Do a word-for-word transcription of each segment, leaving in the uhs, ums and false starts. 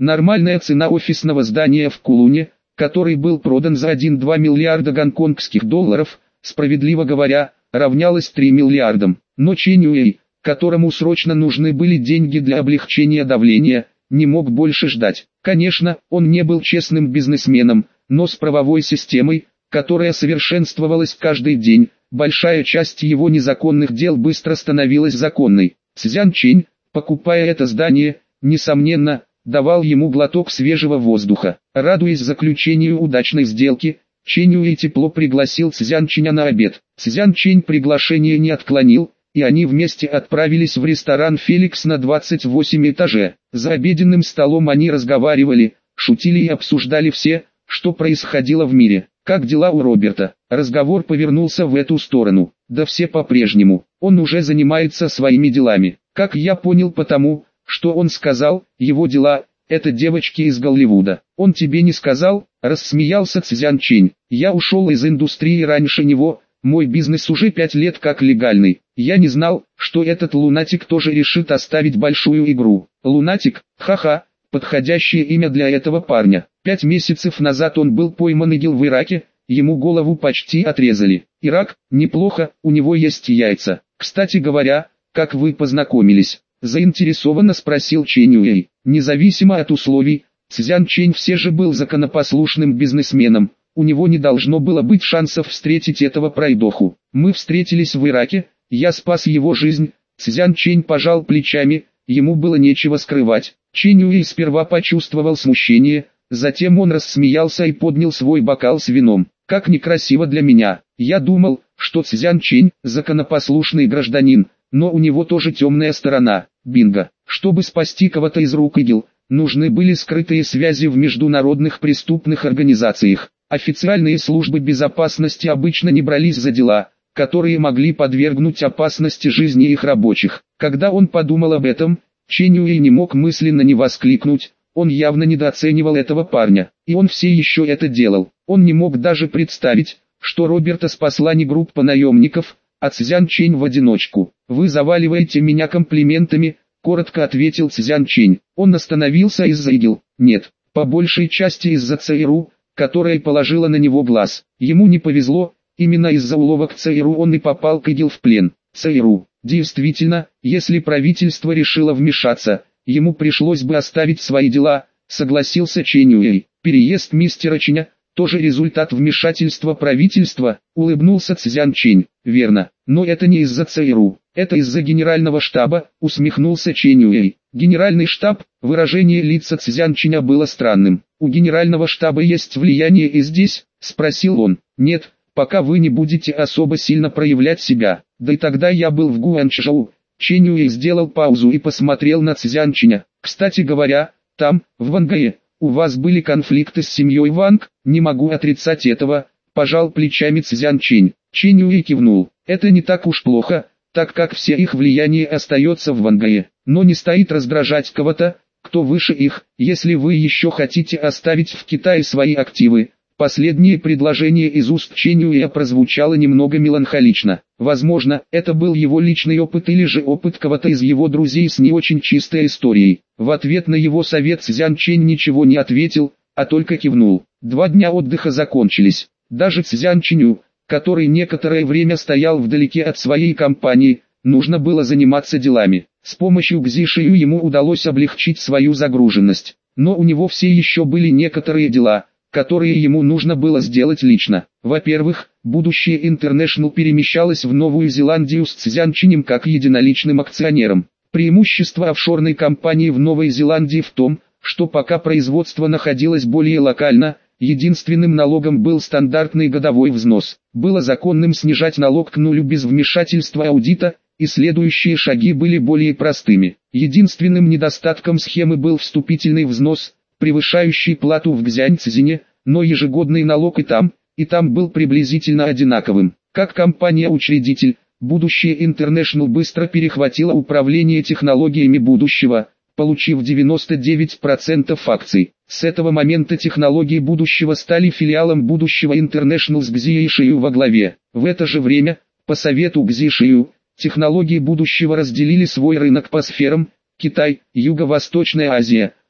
Нормальная цена офисного здания в Кулуне, который был продан за один-два миллиарда гонконгских долларов, справедливо говоря, равнялась трем миллиардам. Но Чэнь Юэй, которому срочно нужны были деньги для облегчения давления, не мог больше ждать. Конечно, он не был честным бизнесменом, но с правовой системой, которая совершенствовалась каждый день, большая часть его незаконных дел быстро становилась законной. Цзян Чэнь, покупая это здание, несомненно, давал ему глоток свежего воздуха. Радуясь заключению удачной сделки, Чэнь Юэй тепло пригласил Цзян Чэня на обед. Цзян Чэнь приглашение не отклонил, и они вместе отправились в ресторан «Феликс» на двадцать восьмом этаже. За обеденным столом они разговаривали, шутили и обсуждали все, что происходило в мире. «Как дела у Роберта?» Разговор повернулся в эту сторону. «Да все по-прежнему. Он уже занимается своими делами. Как я понял потому, что он сказал, его дела – это девочки из Голливуда. Он тебе не сказал?» – рассмеялся Цзян Чэнь. «Я ушел из индустрии раньше него, мой бизнес уже пять лет как легальный. Я не знал, что этот лунатик тоже решит оставить большую игру». «Лунатик? Ха-ха, подходящее имя для этого парня. Пять месяцев назад он был пойман ИГИЛ в Ираке, ему голову почти отрезали. Ирак, неплохо, у него есть яйца. Кстати говоря, как вы познакомились?» Заинтересованно спросил Чэнь Юэй. Независимо от условий, Цзян Чэнь все же был законопослушным бизнесменом, у него не должно было быть шансов встретить этого пройдоху. «Мы встретились в Ираке, я спас его жизнь», Цзян Чэнь пожал плечами, ему было нечего скрывать. Чэнь Юэй сперва почувствовал смущение, затем он рассмеялся и поднял свой бокал с вином. «Как некрасиво для меня, я думал, что Цзян Чэнь – законопослушный гражданин, но у него тоже темная сторона. Бинго. Чтобы спасти кого-то из рук ИГИЛ, нужны были скрытые связи в международных преступных организациях. Официальные службы безопасности обычно не брались за дела, которые могли подвергнуть опасности жизни их рабочих. Когда он подумал об этом, Чэнь Юэй не мог мысленно не воскликнуть, он явно недооценивал этого парня, и он все еще это делал. Он не мог даже представить, что Роберта спасла не группа наемников, а Цзян Чэнь в одиночку. «Вы заваливаете меня комплиментами», — коротко ответил Цзян Чэнь. Он остановился из-за ИГИЛ. Нет, по большей части из-за ЦРУ, которая положила на него глаз. Ему не повезло, именно из-за уловок ЦРУ он и попал к ИГИЛ в плен. ЦРУ. Действительно, если правительство решило вмешаться, ему пришлось бы оставить свои дела, согласился Чэнь Юэй. Переезд мистера Чэня – тоже результат вмешательства правительства, улыбнулся Цзян Чэнь. Верно, но это не из-за ЦРУ, это из-за генерального штаба, усмехнулся Чэнь Юэй. Генеральный штаб, выражение лица Цзян Чэня было странным. У генерального штаба есть влияние и здесь, спросил он. Нет, пока вы не будете особо сильно проявлять себя. Да и тогда я был в Гуанчжоу. Чэнь Юэй сделал паузу и посмотрел на Цзян Чэня. Кстати говоря, там, в Вангае, у вас были конфликты с семьей Ванг? Не могу отрицать этого, пожал плечами Цзян Чэнь. Чэнь Юэй кивнул. Это не так уж плохо, так как все их влияние остается в Вангае. Но не стоит раздражать кого-то, кто выше их, если вы еще хотите оставить в Китае свои активы. Последнее предложение из уст Чэнь Юэя прозвучало немного меланхолично. Возможно, это был его личный опыт или же опыт кого-то из его друзей с не очень чистой историей. В ответ на его совет Цзян Чэнь ничего не ответил, а только кивнул. Два дня отдыха закончились. Даже Цзян Чэню, который некоторое время стоял вдалеке от своей компании, нужно было заниматься делами. С помощью Гзи Шию ему удалось облегчить свою загруженность. Но у него все еще были некоторые дела, которые ему нужно было сделать лично. Во-первых, будущее International перемещалось в Новую Зеландию с Цзян Чэнем как единоличным акционером. Преимущество офшорной компании в Новой Зеландии в том, что пока производство находилось более локально, единственным налогом был стандартный годовой взнос. Было законным снижать налог к нулю без вмешательства аудита, и следующие шаги были более простыми. Единственным недостатком схемы был вступительный взнос, превышающий плату в Гзяньцзине, но ежегодный налог и там, и там был приблизительно одинаковым. Как компания-учредитель, будущее International быстро перехватило управление технологиями будущего, получив девяносто девять процентов акций. С этого момента технологии будущего стали филиалом будущего International с Гзи Шию во главе. В это же время, по совету Гзи Шию, технологии будущего разделили свой рынок по сферам: Китай, Юго-Восточная Азия,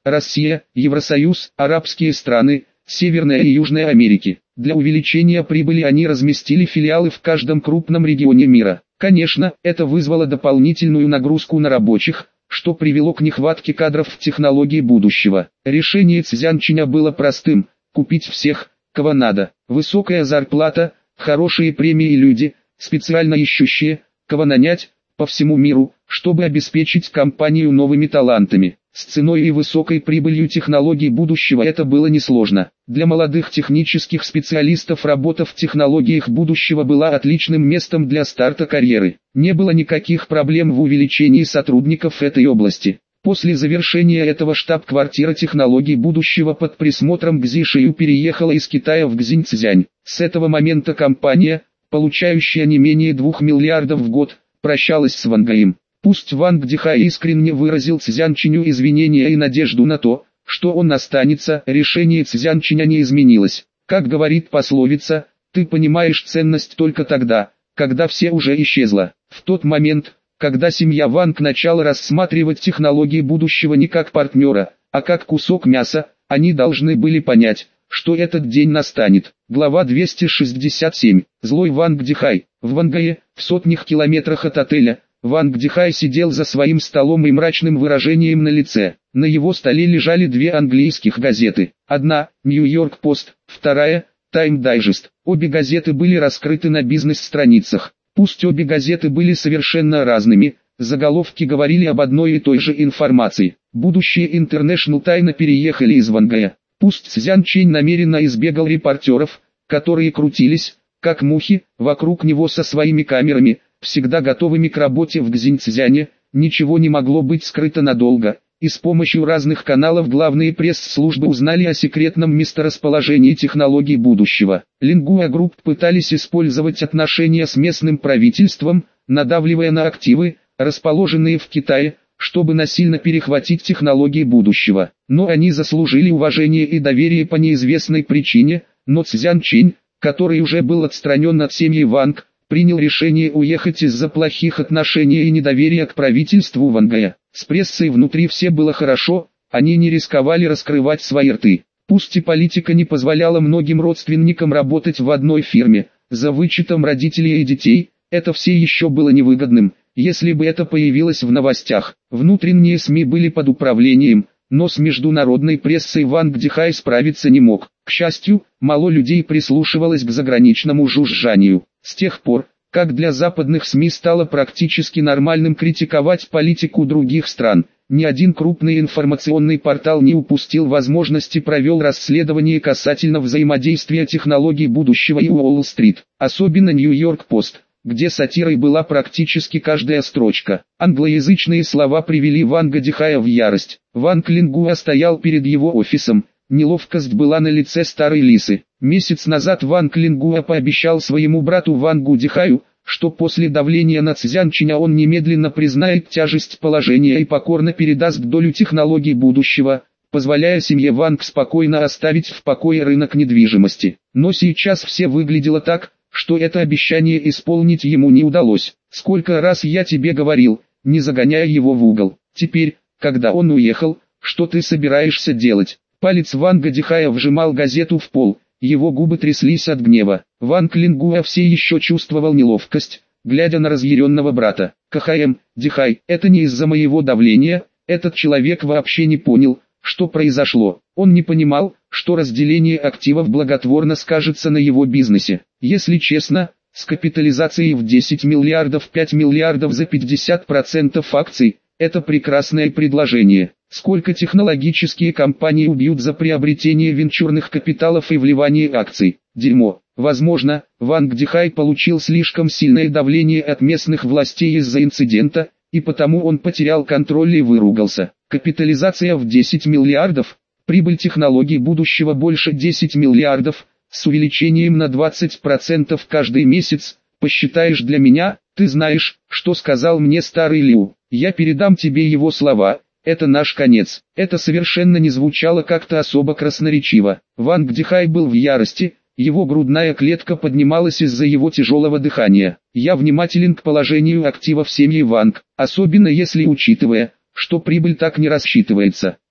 Россия, Евросоюз, арабские страны, Северная и Южная Америки. Для увеличения прибыли они разместили филиалы в каждом крупном регионе мира. Конечно, это вызвало дополнительную нагрузку на рабочих, что привело к нехватке кадров в технологии будущего. Решение Цзянчиня было простым – купить всех, кого надо. Высокая зарплата, хорошие премии и люди, специально ищущие, кого нанять, по всему миру, чтобы обеспечить компанию новыми талантами. С ценой и высокой прибылью технологий будущего это было несложно. Для молодых технических специалистов работа в технологиях будущего была отличным местом для старта карьеры. Не было никаких проблем в увеличении сотрудников этой области. После завершения этого штаб-квартира технологий будущего под присмотром Гзи Шию переехала из Китая в Цзиньцзянь. С этого момента компания, получающая не менее двух миллиардов в год, прощалась с Ван Гаем. Пусть Ванг Дихай искренне выразил Цзянчиню извинения и надежду на то, что он останется, решение Цзянчиня не изменилось. Как говорит пословица, ты понимаешь ценность только тогда, когда все уже исчезло. В тот момент, когда семья Ванг начала рассматривать технологии будущего не как партнера, а как кусок мяса, они должны были понять, что этот день настанет. Глава двести шестьдесят семь. Злой Ванг Дихай. В Вангае, в сотнях километрах от отеля, Ванг Дихай сидел за своим столом и мрачным выражением на лице. На его столе лежали две английских газеты. Одна – Нью-Йорк Пост, вторая – Тайм Дайджест. Обе газеты были раскрыты на бизнес-страницах. Пусть обе газеты были совершенно разными, заголовки говорили об одной и той же информации. Будущие International тайно переехали из Вангая. Пусть Цзянчинь намеренно избегал репортеров, которые крутились, как мухи, вокруг него со своими камерами, всегда готовыми к работе в Цзиньцзяне, ничего не могло быть скрыто надолго, и с помощью разных каналов главные пресс-службы узнали о секретном месторасположении технологий будущего. Lingua Group пытались использовать отношения с местным правительством, надавливая на активы, расположенные в Китае, чтобы насильно перехватить технологии будущего. Но они заслужили уважение и доверие по неизвестной причине, но Цзянчинь, который уже был отстранен от семьи Ванг, принял решение уехать из-за плохих отношений и недоверия к правительству Вангая. С прессой внутри все было хорошо, они не рисковали раскрывать свои рты. Пусть и политика не позволяла многим родственникам работать в одной фирме, за вычетом родителей и детей, это все еще было невыгодным, если бы это появилось в новостях. Внутренние СМИ были под управлением, но с международной прессой Ванг Дихай справиться не мог. К счастью, мало людей прислушивалось к заграничному жужжанию. С тех пор, как для западных СМИ стало практически нормальным критиковать политику других стран, ни один крупный информационный портал не упустил возможности провел расследование касательно взаимодействия технологий будущего и Уолл-стрит, особенно Нью-Йорк Пост, где сатирой была практически каждая строчка. Англоязычные слова привели Ванга Дихая в ярость. Ванг Лингуа стоял перед его офисом, неловкость была на лице старой лисы. Месяц назад Ванг Лингуа пообещал своему брату Вангу Дихаю, что после давления на Цзянчиня он немедленно признает тяжесть положения и покорно передаст долю технологий будущего, позволяя семье Ванг спокойно оставить в покое рынок недвижимости. Но сейчас все выглядело так, что это обещание исполнить ему не удалось. Сколько раз я тебе говорил, не загоняя его в угол. Теперь, когда он уехал, что ты собираешься делать? Палец Ванга Дихая вжимал газету в пол, его губы тряслись от гнева. Ванг Лингуа все еще чувствовал неловкость, глядя на разъяренного брата. КХМ, Дихай, это не из-за моего давления, этот человек вообще не понял, что произошло. Он не понимал, что разделение активов благотворно скажется на его бизнесе. Если честно, с капитализацией в десять миллиардов пять миллиардов за пятьдесят процентов акций, это прекрасное предложение. Сколько технологические компании убьют за приобретение венчурных капиталов и вливание акций? Дерьмо. Возможно, Ванг Дихай получил слишком сильное давление от местных властей из-за инцидента, и потому он потерял контроль и выругался. Капитализация в десять миллиардов, прибыль технологий будущего больше десяти миллиардов, с увеличением на двадцать процентов каждый месяц, посчитаешь для меня, ты знаешь, что сказал мне старый Лиу, я передам тебе его слова. Это наш конец. Это совершенно не звучало как-то особо красноречиво. Ванг Дихай был в ярости, его грудная клетка поднималась из-за его тяжелого дыхания. Я внимателен к положению активов семьи Ванг, особенно если учитывая, что прибыль так не рассчитывается.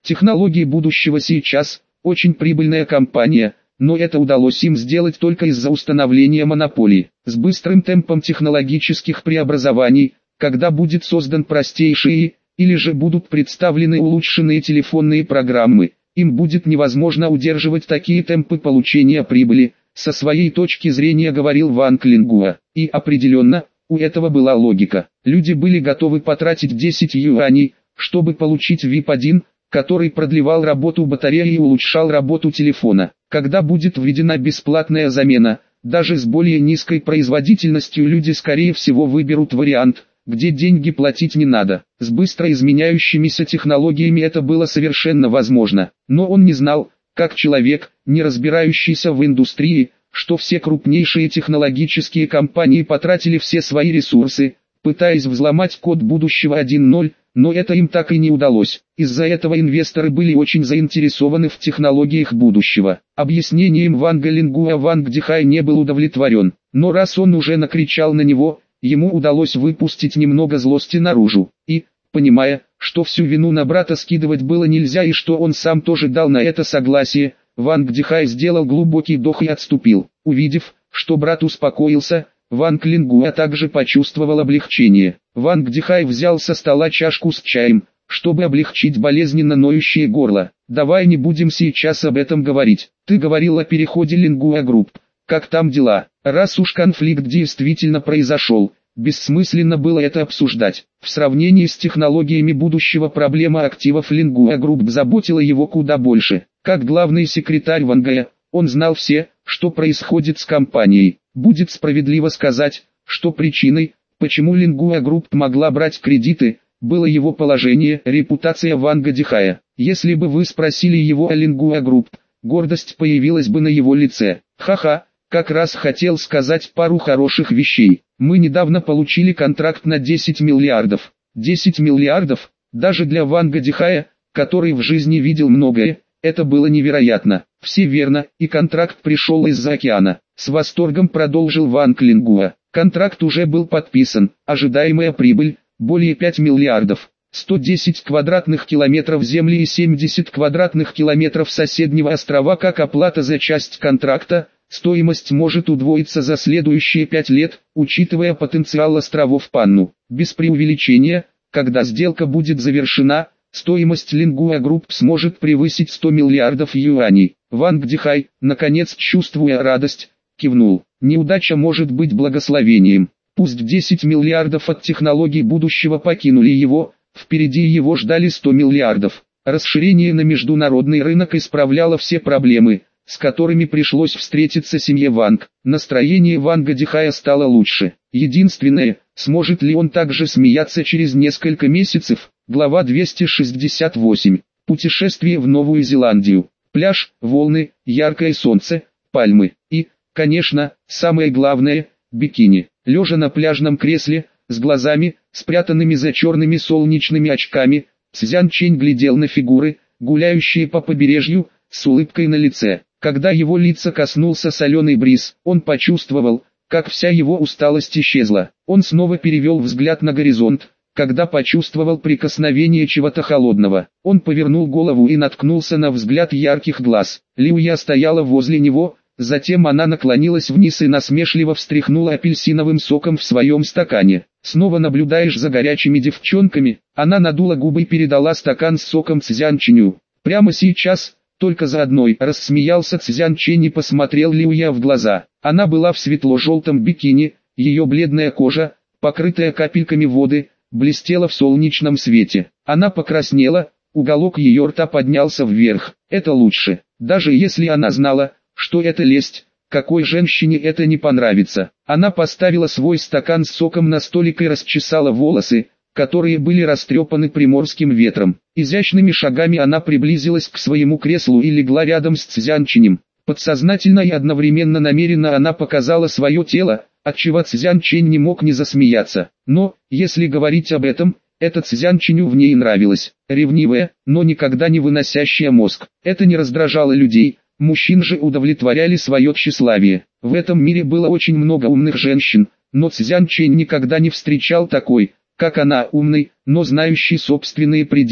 Технологии будущего сейчас – очень прибыльная компания, но это удалось им сделать только из-за установления монополии. С быстрым темпом технологических преобразований, когда будет создан простейший, или же будут представлены улучшенные телефонные программы, им будет невозможно удерживать такие темпы получения прибыли, со своей точки зрения говорил Ванг Лингуа. И определенно, у этого была логика. Люди были готовы потратить десять юаней, чтобы получить ви ай пи один, который продлевал работу батареи и улучшал работу телефона. Когда будет введена бесплатная замена, даже с более низкой производительностью люди скорее всего выберут вариант, где деньги платить не надо. С быстро изменяющимися технологиями это было совершенно возможно, но он не знал, как человек, не разбирающийся в индустрии, что все крупнейшие технологические компании потратили все свои ресурсы, пытаясь взломать код будущего один ноль, но это им так и не удалось. Из-за этого инвесторы были очень заинтересованы в технологиях будущего. Объяснением Ванга Лингуа Ванг Дихай не был удовлетворен, но раз он уже накричал на него, ему удалось выпустить немного злости наружу. И, понимая, что всю вину на брата скидывать было нельзя и что он сам тоже дал на это согласие, Ванг Дихай сделал глубокий вдох и отступил. Увидев, что брат успокоился, Ванг Лингуа также почувствовал облегчение. Ванг Дихай взял со стола чашку с чаем, чтобы облегчить болезненно ноющее горло. «Давай не будем сейчас об этом говорить. Ты говорил о переходе Лингуа Групп. Как там дела? Раз уж конфликт действительно произошел, бессмысленно было это обсуждать. В сравнении с технологиями будущего проблема активов Лингуа Групп заботила его куда больше. Как главный секретарь Ванга, он знал все, что происходит с компанией. Будет справедливо сказать, что причиной, почему Лингуа Групп могла брать кредиты, было его положение, репутация Ванга Дихая. Если бы вы спросили его о Лингуа Групп, гордость появилась бы на его лице. Ха-ха, как раз хотел сказать пару хороших вещей. Мы недавно получили контракт на десять миллиардов. десять миллиардов, даже для Ванга Дихая, который в жизни видел многое, это было невероятно. Все верно, и контракт пришел из-за океана. С восторгом продолжил Ванг Лингуа. Контракт уже был подписан, ожидаемая прибыль – более пяти миллиардов. сто десять квадратных километров земли и семьдесят квадратных километров соседнего острова как оплата за часть контракта. Стоимость может удвоиться за следующие пять лет, учитывая потенциал островов Панну. Без преувеличения, когда сделка будет завершена, стоимость Лингуа Групп сможет превысить сто миллиардов юаней. Ванг Дихай, наконец чувствуя радость, кивнул. Неудача может быть благословением. Пусть десять миллиардов от технологий будущего покинули его, впереди его ждали сто миллиардов. Расширение на международный рынок исправляло все проблемы, с которыми пришлось встретиться семье Ванг. Настроение Ванга Дихая стало лучше. Единственное, сможет ли он также смеяться через несколько месяцев? Глава двести шестьдесят восемь. Путешествие в Новую Зеландию. Пляж, волны, яркое солнце, пальмы. И, конечно, самое главное, бикини. Лежа на пляжном кресле, с глазами, спрятанными за черными солнечными очками, Цзян Чэнь глядел на фигуры, гуляющие по побережью, с улыбкой на лице. Когда его лица коснулся соленый бриз, он почувствовал, как вся его усталость исчезла. Он снова перевел взгляд на горизонт, когда почувствовал прикосновение чего-то холодного. Он повернул голову и наткнулся на взгляд ярких глаз. Лиуя стояла возле него, затем она наклонилась вниз и насмешливо встряхнула апельсиновым соком в своем стакане. «Снова наблюдаешь за горячими девчонками?» Она надула губы и передала стакан с соком Цзян Чэню. «Прямо сейчас?» Только за одной, рассмеялся Цзян Чэнь и посмотрел Лиуя в глаза. Она была в светло-желтом бикини, ее бледная кожа, покрытая капельками воды, блестела в солнечном свете. Она покраснела, уголок ее рта поднялся вверх. Это лучше, даже если она знала, что это лесть, какой женщине это не понравится. Она поставила свой стакан с соком на столик и расчесала волосы, которые были растрепаны приморским ветром. Изящными шагами она приблизилась к своему креслу и легла рядом с Цзян Чэнем. Подсознательно и одновременно намеренно она показала свое тело, отчего Цзян Чэнь не мог не засмеяться. Но, если говорить об этом, это Цзян Чэню в ней нравилось. Ревнивая, но никогда не выносящая мозг. Это не раздражало людей, мужчин же удовлетворяли свое тщеславие. В этом мире было очень много умных женщин, но Цзян Чэнь никогда не встречал такой, как она, умный, но знающий собственные пределы.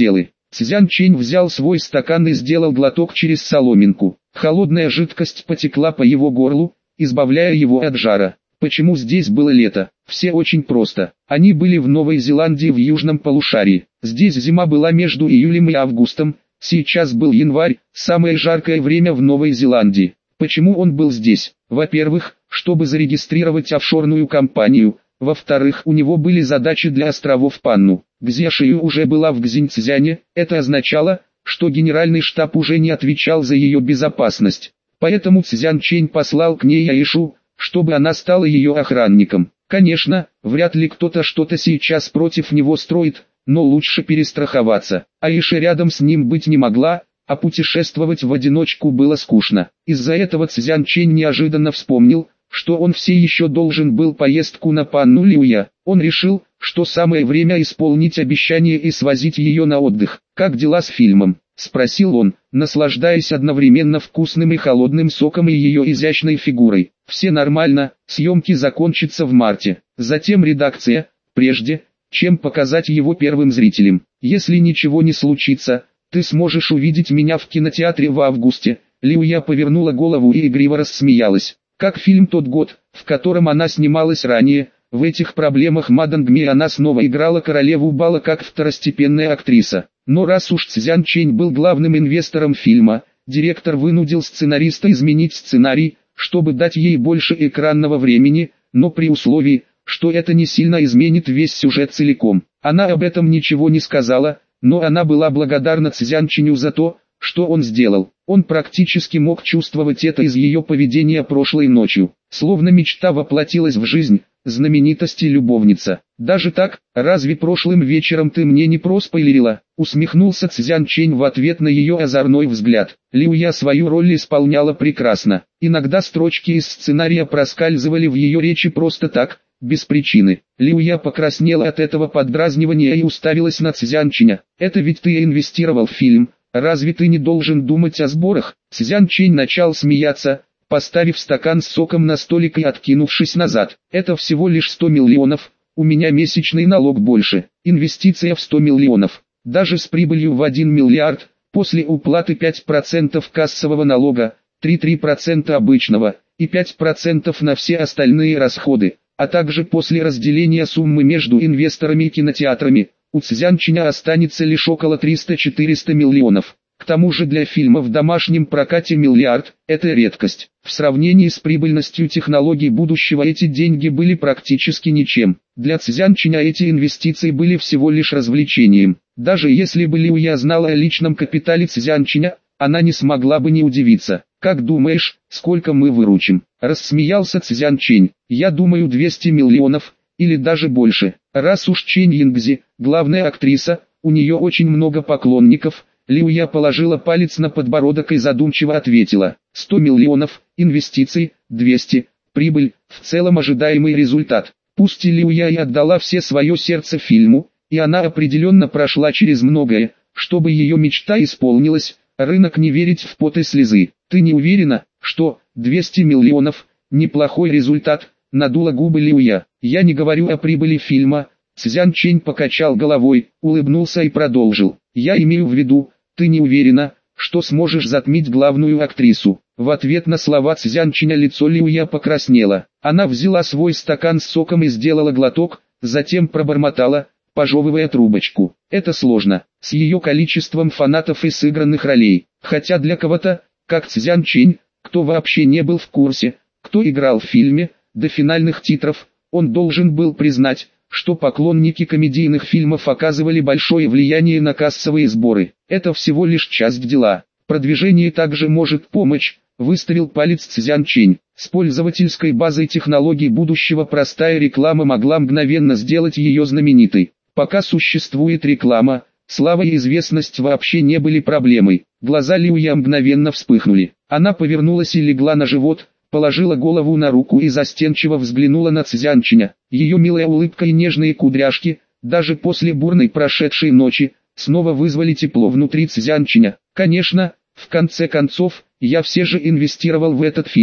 Цзян Чэнь взял свой стакан и сделал глоток через соломинку. Холодная жидкость потекла по его горлу, избавляя его от жара. Почему здесь было лето? Все очень просто. Они были в Новой Зеландии в южном полушарии. Здесь зима была между июлем и августом. Сейчас был январь, самое жаркое время в Новой Зеландии. Почему он был здесь? Во-первых, чтобы зарегистрировать офшорную компанию. Во-вторых, у него были задачи для островов Панну. Гзяшию уже была в Гзиньцзяне, это означало, что генеральный штаб уже не отвечал за ее безопасность. Поэтому Цзян Чэнь послал к ней Аишу, чтобы она стала ее охранником. Конечно, вряд ли кто-то что-то сейчас против него строит, но лучше перестраховаться. Аиша рядом с ним быть не могла, а путешествовать в одиночку было скучно. Из-за этого Цзян Чэнь неожиданно вспомнил, что он все еще должен был поездку на Панну Люя. Он решил, что самое время исполнить обещание и свозить ее на отдых. «Как дела с фильмом?» – спросил он, наслаждаясь одновременно вкусным и холодным соком и ее изящной фигурой. «Все нормально, съемки закончатся в марте. Затем редакция, прежде, чем показать его первым зрителям. Если ничего не случится, ты сможешь увидеть меня в кинотеатре в августе». Люя повернула голову и игриво рассмеялась. Как фильм «Тот год», в котором она снималась ранее, в этих проблемах Мадан Гми она снова играла королеву бала как второстепенная актриса. Но раз уж Цзян Чэнь был главным инвестором фильма, директор вынудил сценариста изменить сценарий, чтобы дать ей больше экранного времени, но при условии, что это не сильно изменит весь сюжет целиком. Она об этом ничего не сказала, но она была благодарна Цзян Чэню за то, что он сделал. Он практически мог чувствовать это из ее поведения прошлой ночью. Словно мечта воплотилась в жизнь, знаменитости любовница. «Даже так, разве прошлым вечером ты мне не проспойлерила?» Усмехнулся Цзян Чэнь в ответ на ее озорной взгляд. Люя свою роль исполняла прекрасно. Иногда строчки из сценария проскальзывали в ее речи просто так, без причины. Люя покраснела от этого поддразнивания и уставилась на Цзян Чэня. «Это ведь ты инвестировал в фильм. Разве ты не должен думать о сборах?» Цзян Чэнь начал смеяться, поставив стакан с соком на столик и откинувшись назад. «Это всего лишь сто миллионов, у меня месячный налог больше. Инвестиция в сто миллионов. Даже с прибылью в один миллиард, после уплаты пять процентов кассового налога, три целых три десятых процента обычного, и пять процентов на все остальные расходы, а также после разделения суммы между инвесторами и кинотеатрами, у Цзян Чэня останется лишь около триста-четыреста миллионов. К тому же для фильма в домашнем прокате миллиард – это редкость. В сравнении с прибыльностью технологий будущего эти деньги были практически ничем. Для Цзян Чэня эти инвестиции были всего лишь развлечением. Даже если бы Люя знала о личном капитале Цзян Чэня, она не смогла бы не удивиться. «Как думаешь, сколько мы выручим?» – рассмеялся Цзян Чэнь. «Я думаю двести миллионов, или даже больше. Раз уж Чэнь Янгзи, главная актриса, у нее очень много поклонников». Люя положила палец на подбородок и задумчиво ответила: сто миллионов, инвестиций, двести, прибыль, в целом ожидаемый результат. Пусть и Люя и отдала все свое сердце фильму, и она определенно прошла через многое, чтобы ее мечта исполнилась, рынок не верить в пот и слезы. «Ты не уверена, что двести миллионов – неплохой результат?» – надула губы Люя. «Я не говорю о прибыли фильма». Цзян Чэнь покачал головой, улыбнулся и продолжил: «Я имею в виду, ты не уверена, что сможешь затмить главную актрису». В ответ на слова Цзян Чэня лицо Люя покраснело. Она взяла свой стакан с соком и сделала глоток, затем пробормотала, пожевывая трубочку: «Это сложно, с ее количеством фанатов и сыгранных ролей». Хотя для кого-то, как Цзян Чэнь, кто вообще не был в курсе, кто играл в фильме, до финальных титров, он должен был признать, что поклонники комедийных фильмов оказывали большое влияние на кассовые сборы. Это всего лишь часть дела. Продвижение также может помочь, выставил палец Цзян Чэнь. С пользовательской базой технологий будущего простая реклама могла мгновенно сделать ее знаменитой. Пока существует реклама, слава и известность вообще не были проблемой. Глаза Люя мгновенно вспыхнули. Она повернулась и легла на живот, положила голову на руку и застенчиво взглянула на Цзян Чэня. Ее милая улыбка и нежные кудряшки, даже после бурной прошедшей ночи, снова вызвали тепло внутри Цзян Чэня. «Конечно, в конце концов, я все же инвестировал в этот фильм»,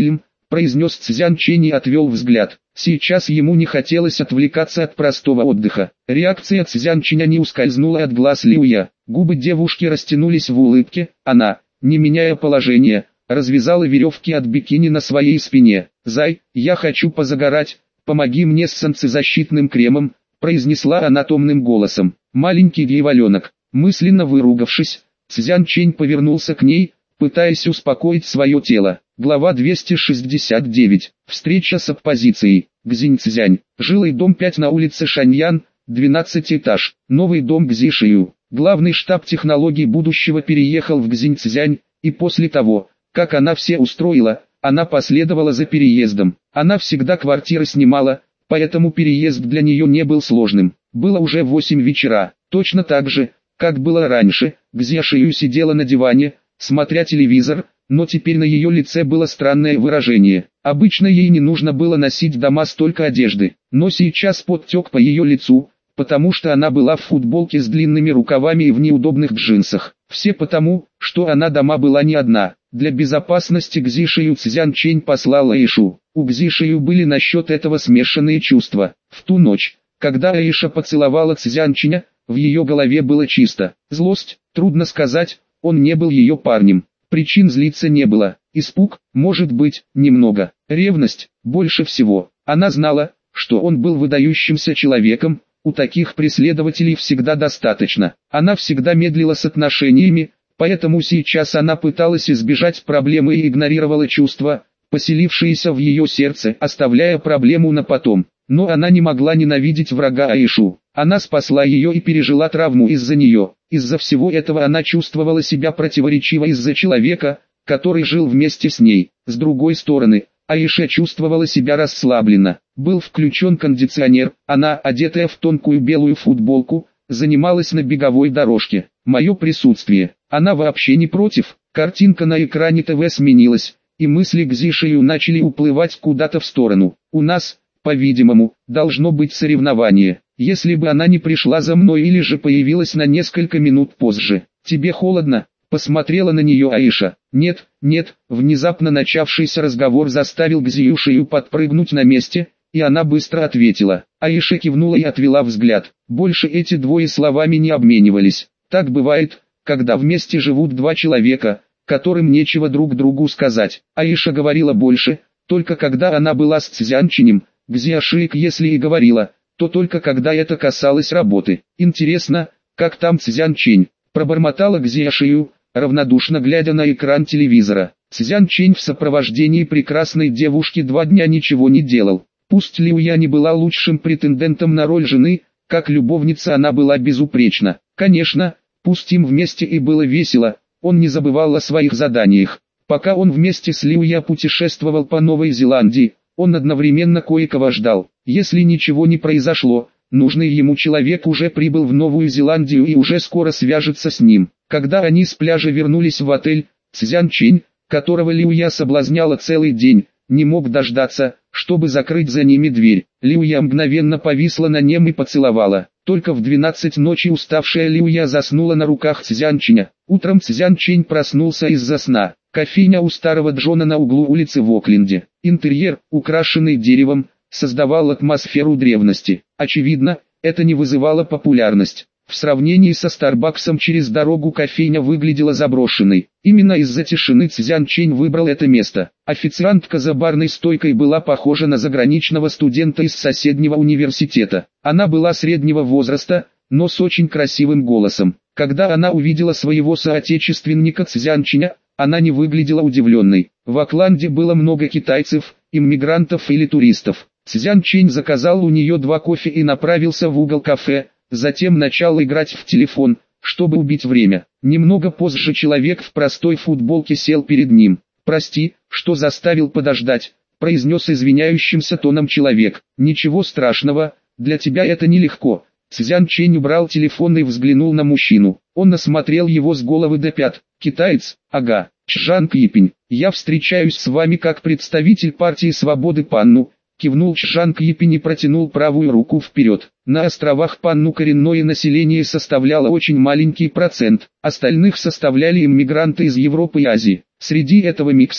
произнес Цзян Чэнь и отвел взгляд. Сейчас ему не хотелось отвлекаться от простого отдыха. Реакция Цзян Чэня не ускользнула от глаз Лиуя. Губы девушки растянулись в улыбке, она, не меняя положения, развязала веревки от бикини на своей спине. «Зай, я хочу позагорать, помоги мне с солнцезащитным кремом», произнесла она томным голосом. Маленький дьяволенок. Мысленно выругавшись, Цзян Чэнь повернулся к ней, пытаясь успокоить свое тело. Глава двести шестьдесят девять. Встреча с оппозицией. Гзиньцзянь. Жилой дом пять на улице Шаньян, двенадцатый этаж. Новый дом Гзишию. Главный штаб технологий будущего переехал в Гзиньцзянь, и после того, как она все устроила, она последовала за переездом. Она всегда квартиры снимала, поэтому переезд для нее не был сложным. Было уже восемь вечера. Точно так же, как было раньше, Гзишию сидела на диване, смотря телевизор, но теперь на ее лице было странное выражение. Обычно ей не нужно было носить дома столько одежды, но сейчас пот тек по ее лицу, потому что она была в футболке с длинными рукавами и в неудобных джинсах. Все потому, что она дома была не одна. Для безопасности Гзишию Цзян Чэнь послал Аишу. У Гзишию были насчет этого смешанные чувства. В ту ночь, когда Аиша поцеловала Цзян Чэня, в ее голове было чисто. Злость, трудно сказать, он не был ее парнем. Причин злиться не было. Испуг, может быть, немного. Ревность, больше всего. Она знала, что он был выдающимся человеком, у таких преследователей всегда достаточно. Она всегда медлила с отношениями, поэтому сейчас она пыталась избежать проблемы и игнорировала чувства, поселившиеся в ее сердце, оставляя проблему на потом. Но она не могла ненавидеть врага Аишу. Она спасла ее и пережила травму из-за нее. Из-за всего этого она чувствовала себя противоречиво из-за человека, который жил вместе с ней. С другой стороны, Аиша чувствовала себя расслабленно. Был включен кондиционер, она, одетая в тонкую белую футболку, занималась на беговой дорожке. Мое присутствие. Она вообще не против. Картинка на экране ТВ сменилась, и мысли Гзишию начали уплывать куда-то в сторону. У нас, по-видимому, должно быть соревнование. Если бы она не пришла за мной или же появилась на несколько минут позже. «Тебе холодно?» — посмотрела на нее Аиша. «Нет, нет», внезапно начавшийся разговор заставил Гзишию подпрыгнуть на месте, и она быстро ответила. Аиша кивнула и отвела взгляд. Больше эти двое словами не обменивались. Так бывает, когда вместе живут два человека, которым нечего друг другу сказать. Аиша говорила больше, только когда она была с Цзян Чэнем. Гзишию, если и говорила, то только когда это касалось работы. «Интересно, как там Цзян Чэнь?» – пробормотала Гзишию, равнодушно глядя на экран телевизора. Цзян Чэнь в сопровождении прекрасной девушки два дня ничего не делал. Пусть Лиуя не была лучшим претендентом на роль жены, как любовница она была безупречна. Конечно, пусть им вместе и было весело, он не забывал о своих заданиях. Пока он вместе с Лиуя путешествовал по Новой Зеландии, он одновременно кое-кого ждал. Если ничего не произошло, нужный ему человек уже прибыл в Новую Зеландию и уже скоро свяжется с ним. Когда они с пляжа вернулись в отель, Цзян Чэнь, которого Лиуя соблазняла целый день, не мог дождаться, чтобы закрыть за ними дверь. Лиуя мгновенно повисла на нем и поцеловала. Только в двенадцать ночи уставшая Лиуя заснула на руках Цзян Чэня. Утром Цзян Чэнь проснулся из-за сна. Кофейня у старого Джона на углу улицы в Окленде. Интерьер, украшенный деревом, создавал атмосферу древности. Очевидно, это не вызывало популярность. В сравнении со Старбаксом через дорогу кофейня выглядела заброшенной. Именно из-за тишины Цзян Чэнь выбрал это место. Официантка за барной стойкой была похожа на заграничного студента из соседнего университета. Она была среднего возраста, но с очень красивым голосом. Когда она увидела своего соотечественника Цзян Чэня, она не выглядела удивленной. В Окленде было много китайцев, иммигрантов или туристов. Цзян Чэнь заказал у нее два кофе и направился в угол кафе, затем начал играть в телефон, чтобы убить время. Немного позже человек в простой футболке сел перед ним. «Прости, что заставил подождать», — произнес извиняющимся тоном человек. «Ничего страшного, для тебя это нелегко». Цзян Чэнь убрал телефон и взглянул на мужчину. Он осмотрел его с головы до пят. «Китаец? Ага. Чжан Кипень. Я встречаюсь с вами как представитель партии Свободы Панну». Кивнул Чжан Кипень и протянул правую руку вперед. На островах Панну коренное население составляло очень маленький процент, остальных составляли иммигранты из Европы и Азии. Среди этого микса,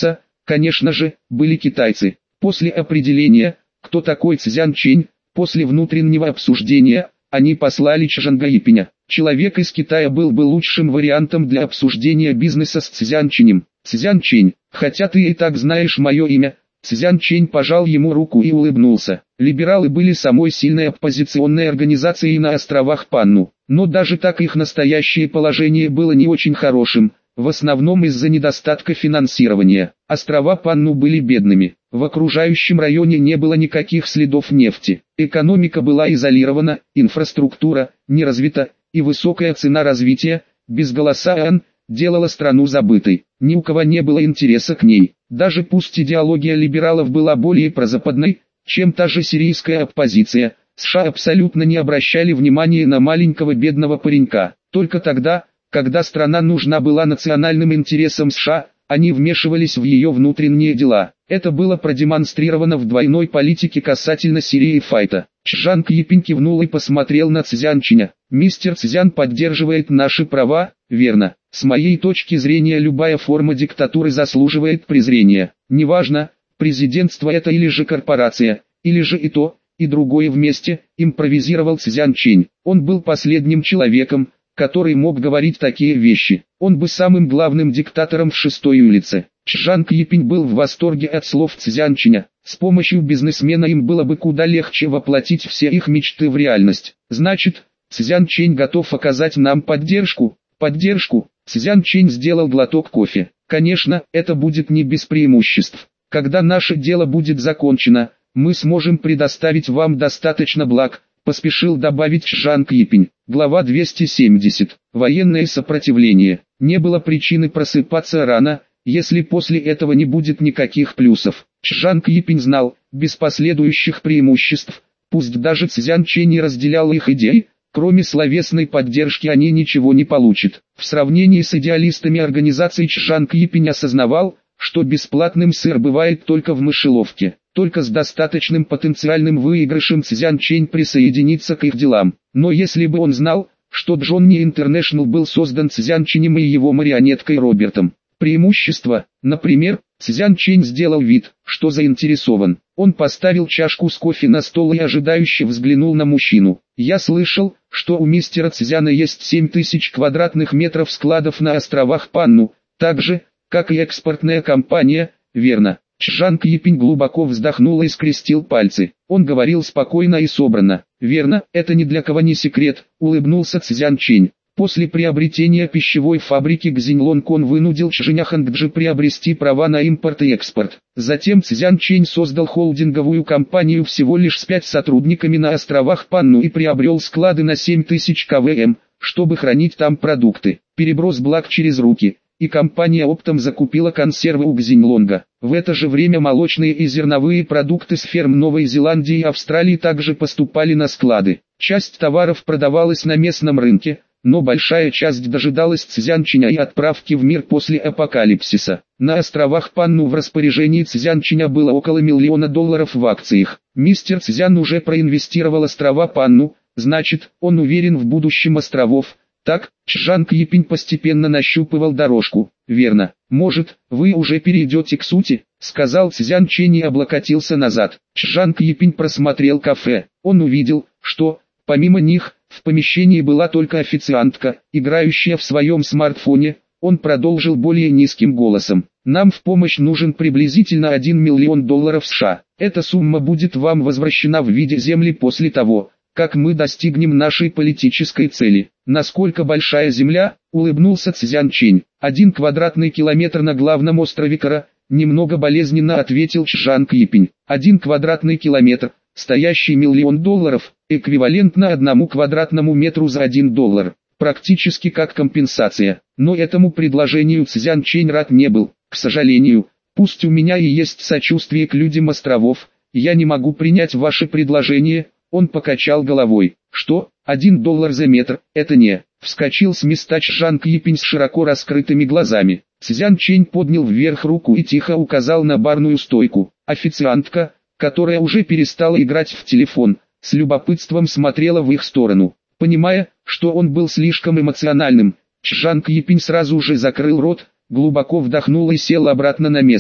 конечно же, были китайцы. После определения, кто такой Цзян Чэнь, после внутреннего обсуждения, они послали Чжанга Йипиня. Человек из Китая был бы лучшим вариантом для обсуждения бизнеса с Цзян Чэнем. Цзян Чэнь, хотя ты и так знаешь мое имя. Цзян Чэнь пожал ему руку и улыбнулся. Либералы были самой сильной оппозиционной организацией на островах Панну, но даже так их настоящее положение было не очень хорошим, в основном из-за недостатка финансирования. Острова Панну были бедными, в окружающем районе не было никаких следов нефти, экономика была изолирована, инфраструктура не развита, и высокая цена развития, без голоса Ан, делала страну забытой. Ни у кого не было интереса к ней. Даже пусть идеология либералов была более прозападной, чем та же сирийская оппозиция, США абсолютно не обращали внимания на маленького бедного паренька. Только тогда, когда страна нужна была национальным интересам США, они вмешивались в ее внутренние дела. Это было продемонстрировано в двойной политике касательно Сирии и Файта. Чжанг Йипинь кивнул и посмотрел на Цзян Чэня. «Мистер Цзян поддерживает наши права, верно? С моей точки зрения любая форма диктатуры заслуживает презрения. Неважно, президентство это или же корпорация, или же и то, и другое вместе», импровизировал Цзян Чэнь. Он был последним человеком, который мог говорить такие вещи. Он бы самым главным диктатором в шестой улице. Чжанг Йипинь был в восторге от слов Цзян Чэня. С помощью бизнесмена им было бы куда легче воплотить все их мечты в реальность. Значит, Цзян Чэнь готов оказать нам поддержку. Поддержку. Цзян Чэнь сделал глоток кофе. Конечно, это будет не без преимуществ. Когда наше дело будет закончено, мы сможем предоставить вам достаточно благ, поспешил добавить Чжанг Йипинь. Глава двести семьдесят. Военное сопротивление. Не было причины просыпаться рано, если после этого не будет никаких плюсов. Чжанг Йипинь знал, без последующих преимуществ, пусть даже Цзян Чэнь не разделял их идей, кроме словесной поддержки они ничего не получат. В сравнении с идеалистами организации Чжанг Йипинь осознавал, что бесплатным сыр бывает только в мышеловке. Только с достаточным потенциальным выигрышем Цзян Чэнь присоединится к их делам. Но если бы он знал, что Джонни Интернешнл был создан Цзян Чэнем и его марионеткой Робертом. Преимущество, например, Цзян Чэнь сделал вид, что заинтересован. Он поставил чашку с кофе на стол и ожидающе взглянул на мужчину. «Я слышал, что у мистера Цзяна есть семь тысяч квадратных метров складов на островах Панну, так же, как и экспортная компания, верно?» Чжанг Йипинь глубоко вздохнул и скрестил пальцы. Он говорил спокойно и собранно. «Верно, это ни для кого не секрет», — улыбнулся Цзян Чэнь. После приобретения пищевой фабрики Гзиньлонг он вынудил Чжэняханджи приобрести права на импорт и экспорт. Затем Цзян Чэнь создал холдинговую компанию всего лишь с пять сотрудниками на островах Панну и приобрел склады на семь тысяч километров, чтобы хранить там продукты. Переброс благ через руки, и компания оптом закупила консервы у Гзиньлонга. В это же время молочные и зерновые продукты с ферм Новой Зеландии и Австралии также поступали на склады. Часть товаров продавалась на местном рынке, но большая часть дожидалась Цзян Чэня и отправки в мир после апокалипсиса. На островах Панну в распоряжении Цзян Чэня было около миллиона долларов в акциях. Мистер Цзян уже проинвестировал острова Панну, значит, он уверен в будущем островов. Так, Чжанг Йипинь постепенно нащупывал дорожку. «Верно. Может, вы уже перейдете к сути?» — сказал Цзян Чэнь и облокотился назад. Чжанг Йипинь просмотрел кафе. Он увидел, что, помимо них, в помещении была только официантка, играющая в своем смартфоне. Он продолжил более низким голосом. «Нам в помощь нужен приблизительно один миллион долларов США. Эта сумма будет вам возвращена в виде земли после того, как мы достигнем нашей политической цели». «Насколько большая земля?» — улыбнулся Цзян Чэнь. «Один квадратный километр на главном острове Кара», — немного болезненно ответил Чжанг Йипинь. «Один квадратный километр, стоящий миллион долларов, эквивалентно одному квадратному метру за один доллар. Практически как компенсация». Но этому предложению Цзян Чэнь рад не был. «К сожалению, пусть у меня и есть сочувствие к людям островов, я не могу принять ваше предложение». Он покачал головой. «Что? Один доллар за метр, это не...» Вскочил с места Чжанг Йипинь с широко раскрытыми глазами. Цзян Чэнь поднял вверх руку и тихо указал на барную стойку. Официантка, которая уже перестала играть в телефон, с любопытством смотрела в их сторону. Понимая, что он был слишком эмоциональным, Чжанг Йипинь сразу же закрыл рот, глубоко вдохнул и сел обратно на место.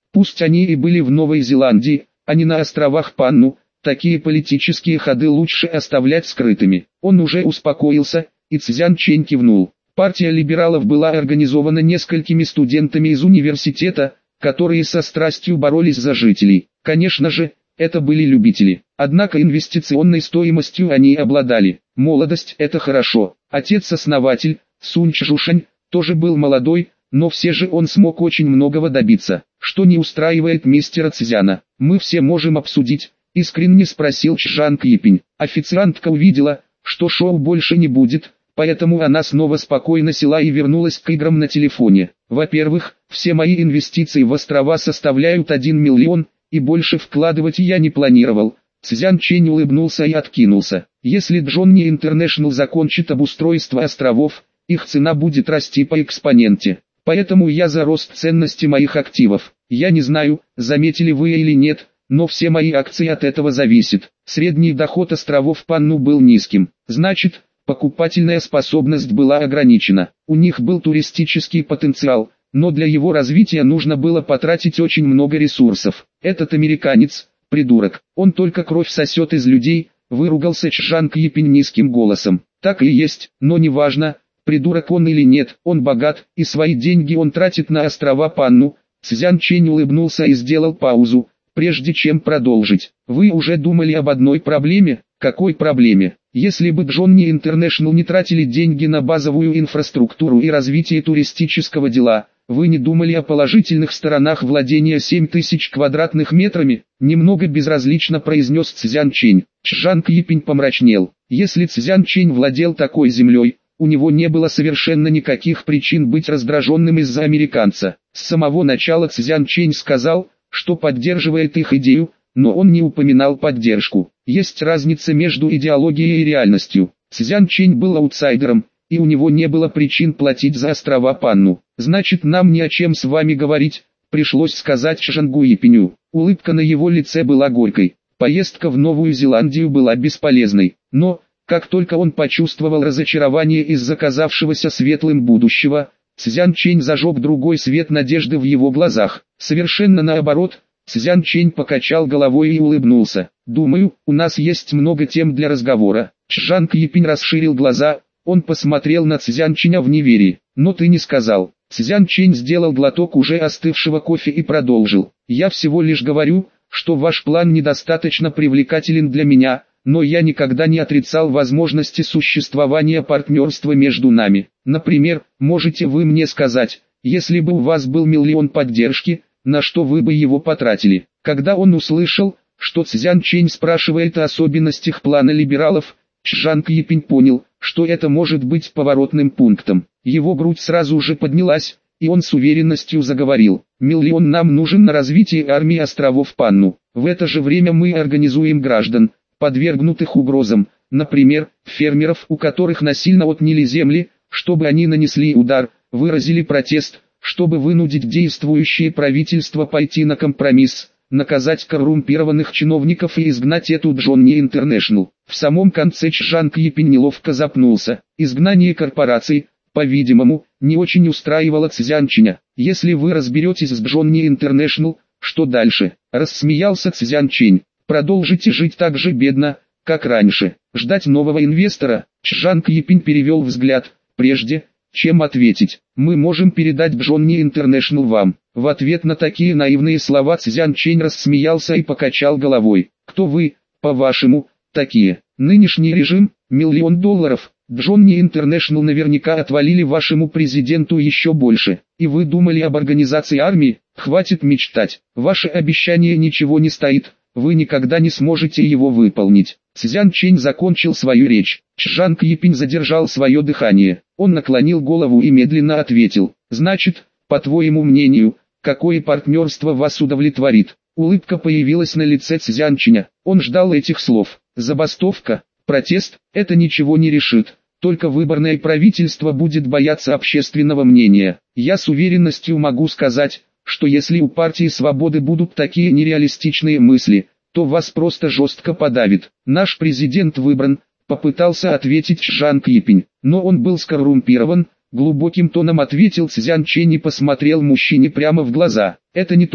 Пусть они и были в Новой Зеландии, а не на островах Панну, такие политические ходы лучше оставлять скрытыми. Он уже успокоился, и Цзян Чэнь кивнул. Партия либералов была организована несколькими студентами из университета, которые со страстью боролись за жителей. Конечно же, это были любители. Однако инвестиционной стоимостью они обладали. Молодость – это хорошо. Отец-основатель, Сунь Чжушань, тоже был молодой, но все же он смог очень многого добиться. Что не устраивает мистера Цзяна, мы все можем обсудить, искренне спросил Чжанг Йипинь. Официантка увидела, что шоу больше не будет, поэтому она снова спокойно села и вернулась к играм на телефоне. Во-первых, все мои инвестиции в острова составляют один миллион, и больше вкладывать я не планировал. Цзян Чэнь улыбнулся и откинулся. Если Джонни Интернешнл закончит обустройство островов, их цена будет расти по экспоненте. Поэтому я за рост ценности моих активов. Я не знаю, заметили вы или нет, но все мои акции от этого зависят. Средний доход островов Панну был низким. Значит, покупательная способность была ограничена. У них был туристический потенциал, но для его развития нужно было потратить очень много ресурсов. Этот американец, придурок, он только кровь сосет из людей, выругался Чжанг Йипинь низким голосом. Так и есть, но неважно, придурок он или нет, он богат, и свои деньги он тратит на острова Панну. Цзян Чэнь улыбнулся и сделал паузу, прежде чем продолжить. Вы уже думали об одной проблеме? Какой проблеме? Если бы Джонни Интернешнл не тратили деньги на базовую инфраструктуру и развитие туристического дела, вы не думали о положительных сторонах владения семь тысяч квадратных метрами? Немного безразлично произнес Цзян Чэнь. Чжанг Йипинь помрачнел. Если Цзян Чэнь владел такой землей, у него не было совершенно никаких причин быть раздраженным из-за американца. С самого начала Цзян Чэнь сказал, что поддерживает их идею, но он не упоминал поддержку. Есть разница между идеологией и реальностью. Цзян Чэнь был аутсайдером, и у него не было причин платить за острова Панну. Значит, нам не о чем с вами говорить, пришлось сказать Чжангу Йипиню. Улыбка на его лице была горькой. Поездка в Новую Зеландию была бесполезной, но, как только он почувствовал разочарование из-за казавшегося светлым будущего, Цзян Чэнь зажег другой свет надежды в его глазах. Совершенно наоборот, Цзян Чэнь покачал головой и улыбнулся. «Думаю, у нас есть много тем для разговора». Чжанг Йипинь расширил глаза, он посмотрел на Цзян Чэня в неверии. «Но ты не сказал». Цзян Чэнь сделал глоток уже остывшего кофе и продолжил. «Я всего лишь говорю, что ваш план недостаточно привлекателен для меня, но я никогда не отрицал возможности существования партнерства между нами. Например, можете вы мне сказать, если бы у вас был миллион поддержки, на что вы бы его потратили?» Когда он услышал, что Цзян Чэнь спрашивает о особенностях плана либералов, Чжанг Йипинь понял, что это может быть поворотным пунктом. Его грудь сразу же поднялась, и он с уверенностью заговорил. «Миллион нам нужен на развитие армии островов Панну. В это же время мы организуем граждан, подвергнутых угрозам, например, фермеров, у которых насильно отняли земли, чтобы они нанесли удар, выразили протест, чтобы вынудить действующее правительство пойти на компромисс, наказать коррумпированных чиновников и изгнать эту Джонни Интернешнл». В самом конце Чжанг Йипинь неловко запнулся. Изгнание корпораций, по-видимому, не очень устраивало Цзян Чэня. «Если вы разберетесь с Джонни Интернешнл, что дальше?» Рассмеялся Цзян Чэнь. «Продолжите жить так же бедно, как раньше. Ждать нового инвестора?» Чжанг Йипинь перевел взгляд, прежде чем ответить. «Мы можем передать Джонни Интернешнл вам». В ответ на такие наивные слова Цзян Чэнь рассмеялся и покачал головой. «Кто вы, по-вашему, такие? Нынешний режим, миллион долларов, Джонни Интернешнл наверняка отвалили вашему президенту еще больше. И вы думали об организации армии? Хватит мечтать. Ваше обещание ничего не стоит, вы никогда не сможете его выполнить». Цзян Чэнь закончил свою речь. Чжанг Йипинь задержал свое дыхание. Он наклонил голову и медленно ответил. «Значит, по твоему мнению, какое партнерство вас удовлетворит?» Улыбка появилась на лице Цзян Чэня. Он ждал этих слов. Забастовка, протест – это ничего не решит. Только выборное правительство будет бояться общественного мнения. Я с уверенностью могу сказать, что если у партии свободы будут такие нереалистичные мысли, то вас просто жестко подавит. Наш президент выбран, попытался ответить Чжанг Йипинь, но он был скоррумпирован. Глубоким тоном ответил Цзян Чэнь и посмотрел мужчине прямо в глаза. «Это не тот,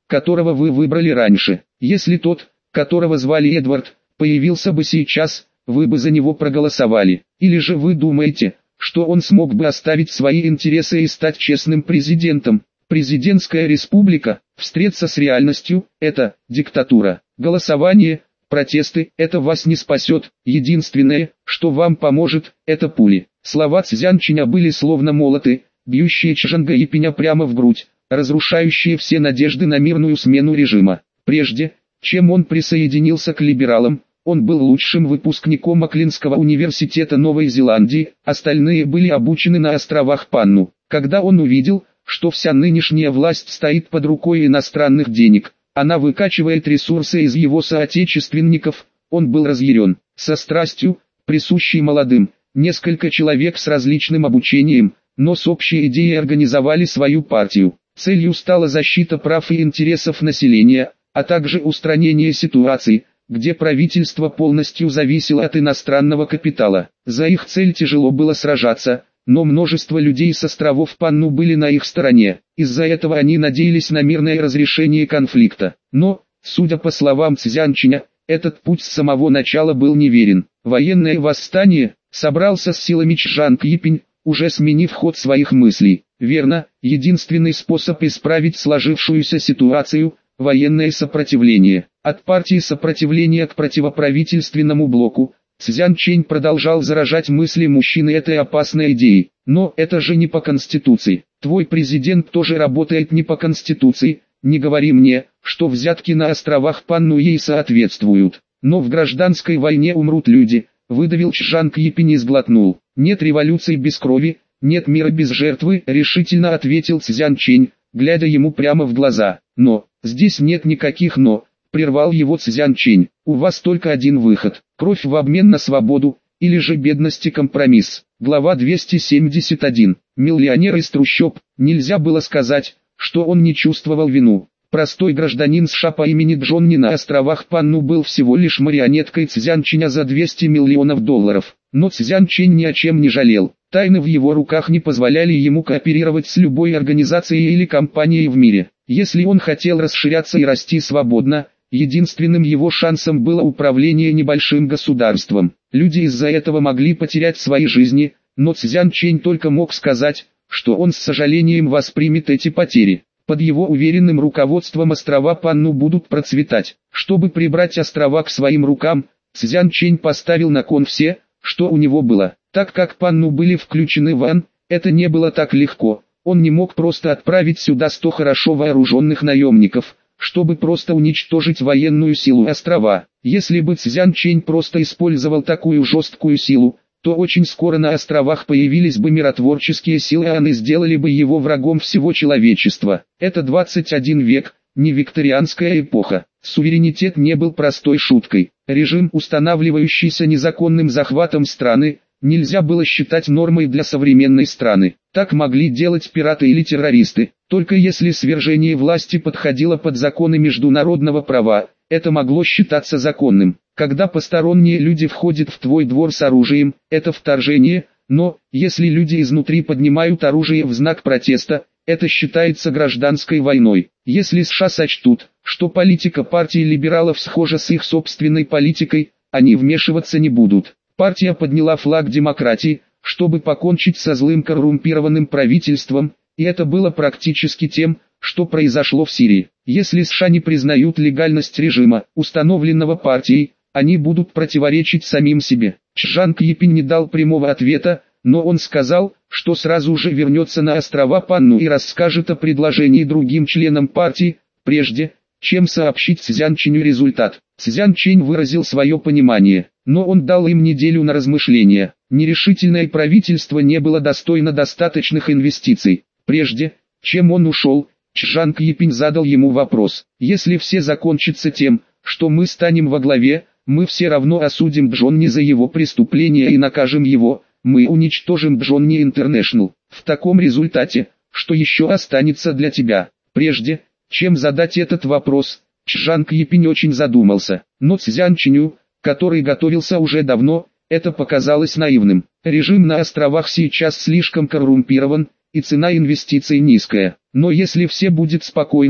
которого вы выбрали раньше. Если тот, которого звали Эдвард, появился бы сейчас, вы бы за него проголосовали. Или же вы думаете, что он смог бы оставить свои интересы и стать честным президентом? Президентская республика, встреться с реальностью, это диктатура. Голосование, протесты, это вас не спасет. Единственное, что вам поможет, это пули. Слова Цзянчиня были словно молоты, бьющие Чжанга Япиня прямо в грудь, разрушающие все надежды на мирную смену режима. Прежде, чем он присоединился к либералам, он был лучшим выпускником Оклендского университета Новой Зеландии, остальные были обучены на островах Панну. Когда он увидел, что вся нынешняя власть стоит под рукой иностранных денег, она выкачивает ресурсы из его соотечественников, он был разъярен. Со страстью, присущей молодым, несколько человек с различным обучением, но с общей идеей организовали свою партию. Целью стала защита прав и интересов населения, а также устранение ситуации, где правительство полностью зависело от иностранного капитала. За их цель тяжело было сражаться, но множество людей с островов Панну были на их стороне. Из-за этого они надеялись на мирное разрешение конфликта. Но, судя по словам Цзянчиня, этот путь с самого начала был неверен. Военное восстание собрался с силами Чжанг Япинь, уже сменив ход своих мыслей. Верно, единственный способ исправить сложившуюся ситуацию – военное сопротивление. От партии сопротивления к противоправительственному блоку, Цзянчень продолжал заражать мысли мужчины этой опасной идеей. Но это же не по Конституции. Твой президент тоже работает не по Конституции. Не говори мне, что взятки на островах Панну ей соответствуют. Но в гражданской войне умрут люди, выдавил Чжанг Япинь и сглотнул. Нет революции без крови, нет мира без жертвы, решительно ответил Цзянчень, глядя ему прямо в глаза. Но, здесь нет никаких «но», прервал его Цзянчень. У вас только один выход. Кровь в обмен на свободу, или же бедность и компромисс. Глава двести семьдесят один. Миллионер из трущоб. Нельзя было сказать, что он не чувствовал вину. Простой гражданин США по имени Джонни на островах Панну был всего лишь марионеткой Цзянчиня за двести миллионов долларов. Но Цзянчень ни о чем не жалел. Тайны в его руках не позволяли ему кооперировать с любой организацией или компанией в мире. Если он хотел расширяться и расти свободно, единственным его шансом было управление небольшим государством. Люди из-за этого могли потерять свои жизни, но Цзянчень только мог сказать, что он с сожалением воспримет эти потери. Под его уверенным руководством острова Панну будут процветать. Чтобы прибрать острова к своим рукам, Цзянчень поставил на кон все, что у него было. Так как Панну были включены в ан, это не было так легко. Он не мог просто отправить сюда сто хорошо вооруженных наемников, чтобы просто уничтожить военную силу острова. Если бы Цзянчень просто использовал такую жесткую силу, то очень скоро на островах появились бы миротворческие силы, а они сделали бы его врагом всего человечества. Это двадцать один век, не викторианская эпоха. Суверенитет не был простой шуткой. Режим, устанавливающийся незаконным захватом страны, нельзя было считать нормой для современной страны. Так могли делать пираты или террористы. Только если свержение власти подходило под законы международного права, это могло считаться законным. Когда посторонние люди входят в твой двор с оружием, это вторжение, но, если люди изнутри поднимают оружие в знак протеста, это считается гражданской войной. Если США сочтут, что политика партии либералов схожа с их собственной политикой, они вмешиваться не будут. Партия подняла флаг демократии, чтобы покончить со злым коррумпированным правительством, и это было практически тем, что произошло в Сирии. Если США не признают легальность режима, установленного партией, они будут противоречить самим себе. Чжанг Япинь не дал прямого ответа, но он сказал, что сразу же вернется на острова Панну и расскажет о предложении другим членам партии, прежде чем сообщить Цзянченю результат. Цзянчень выразил свое понимание, но он дал им неделю на размышления. Нерешительное правительство не было достойно достаточных инвестиций. Прежде, чем он ушел, Чжанг Япинь задал ему вопрос. Если все закончится тем, что мы станем во главе, мы все равно осудим Джонни за его преступления и накажем его, мы уничтожим Джонни Интернешнл. В таком результате, что еще останется для тебя? Прежде, чем задать этот вопрос, Чжанг Япинь очень задумался. Но Цзянченю, который готовился уже давно, это показалось наивным. Режим на островах сейчас слишком коррумпирован, и цена инвестиций низкая. Но если все будет спокойно,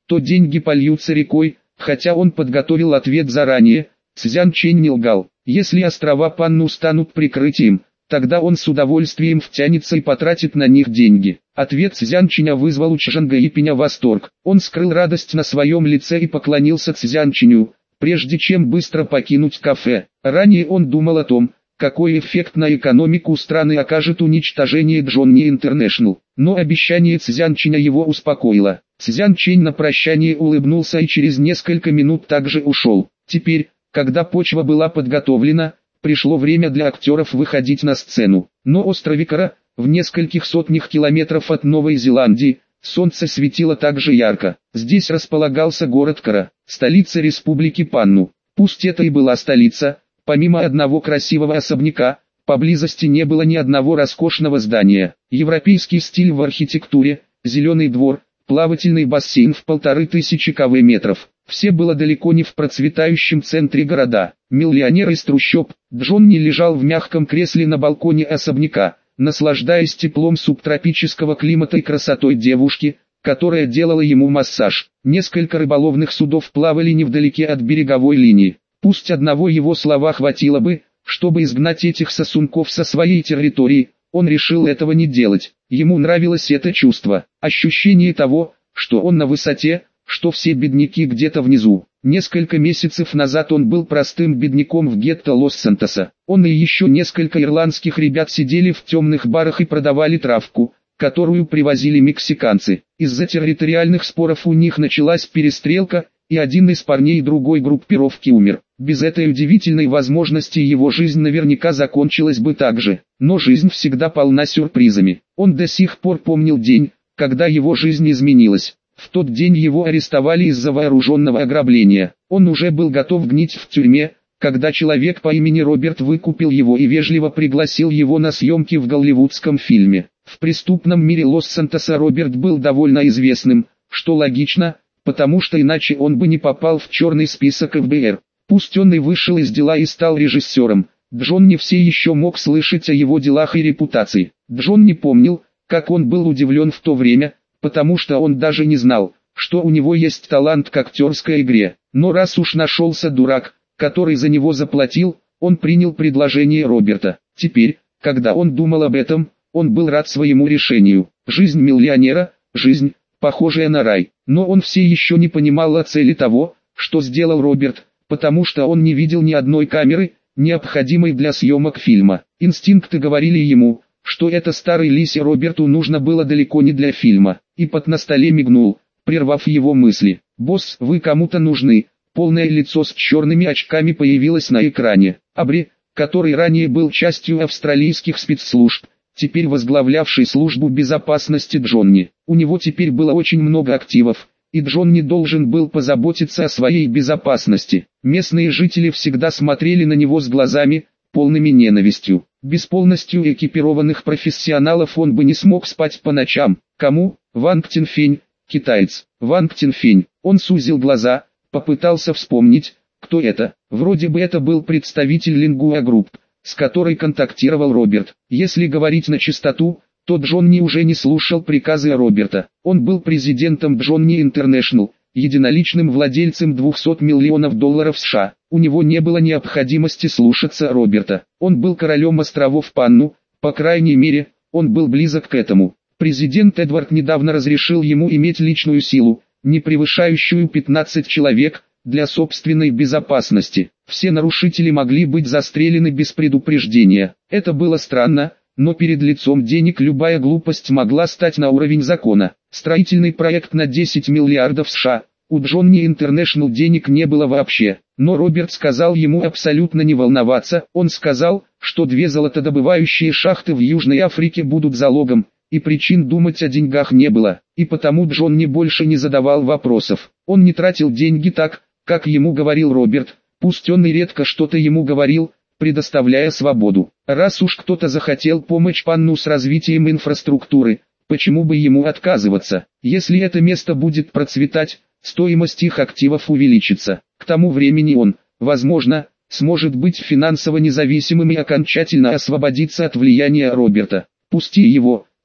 то деньги польются рекой, хотя он подготовил ответ заранее. Цзян Чэнь не лгал. Если острова Панну станут прикрытием, тогда он с удовольствием втянется и потратит на них деньги. Ответ Цзян Чэня вызвал у Чжанга Ипеня восторг. Он скрыл радость на своем лице и поклонился Цзян Чэню, прежде чем быстро покинуть кафе. Ранее он думал о том, какой эффект на экономику страны окажет уничтожение Джонни Интернешнл. Но обещание Цзян Чэня его успокоило. Цзян Чэнь на прощание улыбнулся и через несколько минут также ушел. Теперь, когда почва была подготовлена, пришло время для актеров выходить на сцену. Но остров Икара, в нескольких сотнях километров от Новой Зеландии, солнце светило так же ярко. Здесь располагался город Кара, столица республики Панну. Пусть это и была столица, помимо одного красивого особняка, поблизости не было ни одного роскошного здания. Европейский стиль в архитектуре, зеленый двор, плавательный бассейн в полторы тысячи квадратных. Все было далеко не в процветающем центре города. Миллионер из трущоб, Джонни лежал в мягком кресле на балконе особняка, наслаждаясь теплом субтропического климата и красотой девушки, которая делала ему массаж. Несколько рыболовных судов плавали невдалеке от береговой линии. Пусть одного его слова хватило бы, чтобы изгнать этих сосунков со своей территории, он решил этого не делать. Ему нравилось это чувство, ощущение того, что он на высоте, что все бедняки где-то внизу. Несколько месяцев назад он был простым бедняком в гетто Лос-Сантоса. Он и еще несколько ирландских ребят сидели в темных барах и продавали травку, которую привозили мексиканцы. Из-за территориальных споров у них началась перестрелка, и один из парней другой группировки умер. Без этой удивительной возможности его жизнь наверняка закончилась бы так же. Но жизнь всегда полна сюрпризами. Он до сих пор помнил день, когда его жизнь изменилась. В тот день его арестовали из-за вооруженного ограбления. Он уже был готов гнить в тюрьме, когда человек по имени Роберт выкупил его и вежливо пригласил его на съемки в голливудском фильме. В преступном мире Лос-Сантоса Роберт был довольно известным, что логично, потому что иначе он бы не попал в черный список эф бэ эр. Пусть он и вышел из дела и стал режиссером, Джонни все еще мог слышать о его делах и репутации. Джонни помнил, как он был удивлен в то время, потому что он даже не знал, что у него есть талант к актерской игре. Но раз уж нашелся дурак, который за него заплатил, он принял предложение Роберта. Теперь, когда он думал об этом, он был рад своему решению. Жизнь миллионера, жизнь, похожая на рай. Но он все еще не понимал о цели того, что сделал Роберт, потому что он не видел ни одной камеры, необходимой для съемок фильма. Инстинкты говорили ему, что это старый лисе Роберту нужно было далеко не для фильма. И под на столе мигнул, прервав его мысли. «Босс, вы кому-то нужны». Полное лицо с черными очками появилось на экране. Абри, который ранее был частью австралийских спецслужб, теперь возглавлявший службу безопасности Джонни. У него теперь было очень много активов, и Джонни должен был позаботиться о своей безопасности. Местные жители всегда смотрели на него с глазами, полными ненавистью. Без полностью экипированных профессионалов он бы не смог спать по ночам. Кому? Ванг Тинфень, китаец. Ванг Тинфень. Он сузил глаза, попытался вспомнить, кто это. Вроде бы это был представитель Lingua Group, с которой контактировал Роберт. Если говорить на чистоту, то Джонни уже не слушал приказы Роберта. Он был президентом Джонни Интернешнл, единоличным владельцем двухсот миллионов долларов США. У него не было необходимости слушаться Роберта. Он был королем островов Панну, по крайней мере, он был близок к этому. Президент Эдвард недавно разрешил ему иметь личную силу, не превышающую пятнадцать человек, для собственной безопасности. Все нарушители могли быть застрелены без предупреждения. Это было странно, но перед лицом денег любая глупость могла стать на уровень закона. Строительный проект на десять миллиардов США. У Джонни Интернешнл денег не было вообще. Но Роберт сказал ему абсолютно не волноваться. Он сказал, что две золотодобывающие шахты в Южной Африке будут залогом, и причин думать о деньгах не было. И потому Джонни больше не задавал вопросов. Он не тратил деньги так, как ему говорил Роберт, пусть он и редко что-то ему говорил, предоставляя свободу. Раз уж кто-то захотел помочь Панну с развитием инфраструктуры, почему бы ему отказываться? Если это место будет процветать, стоимость их активов увеличится. К тому времени он, возможно, сможет быть финансово независимым и окончательно освободиться от влияния Роберта. «Пусти его»,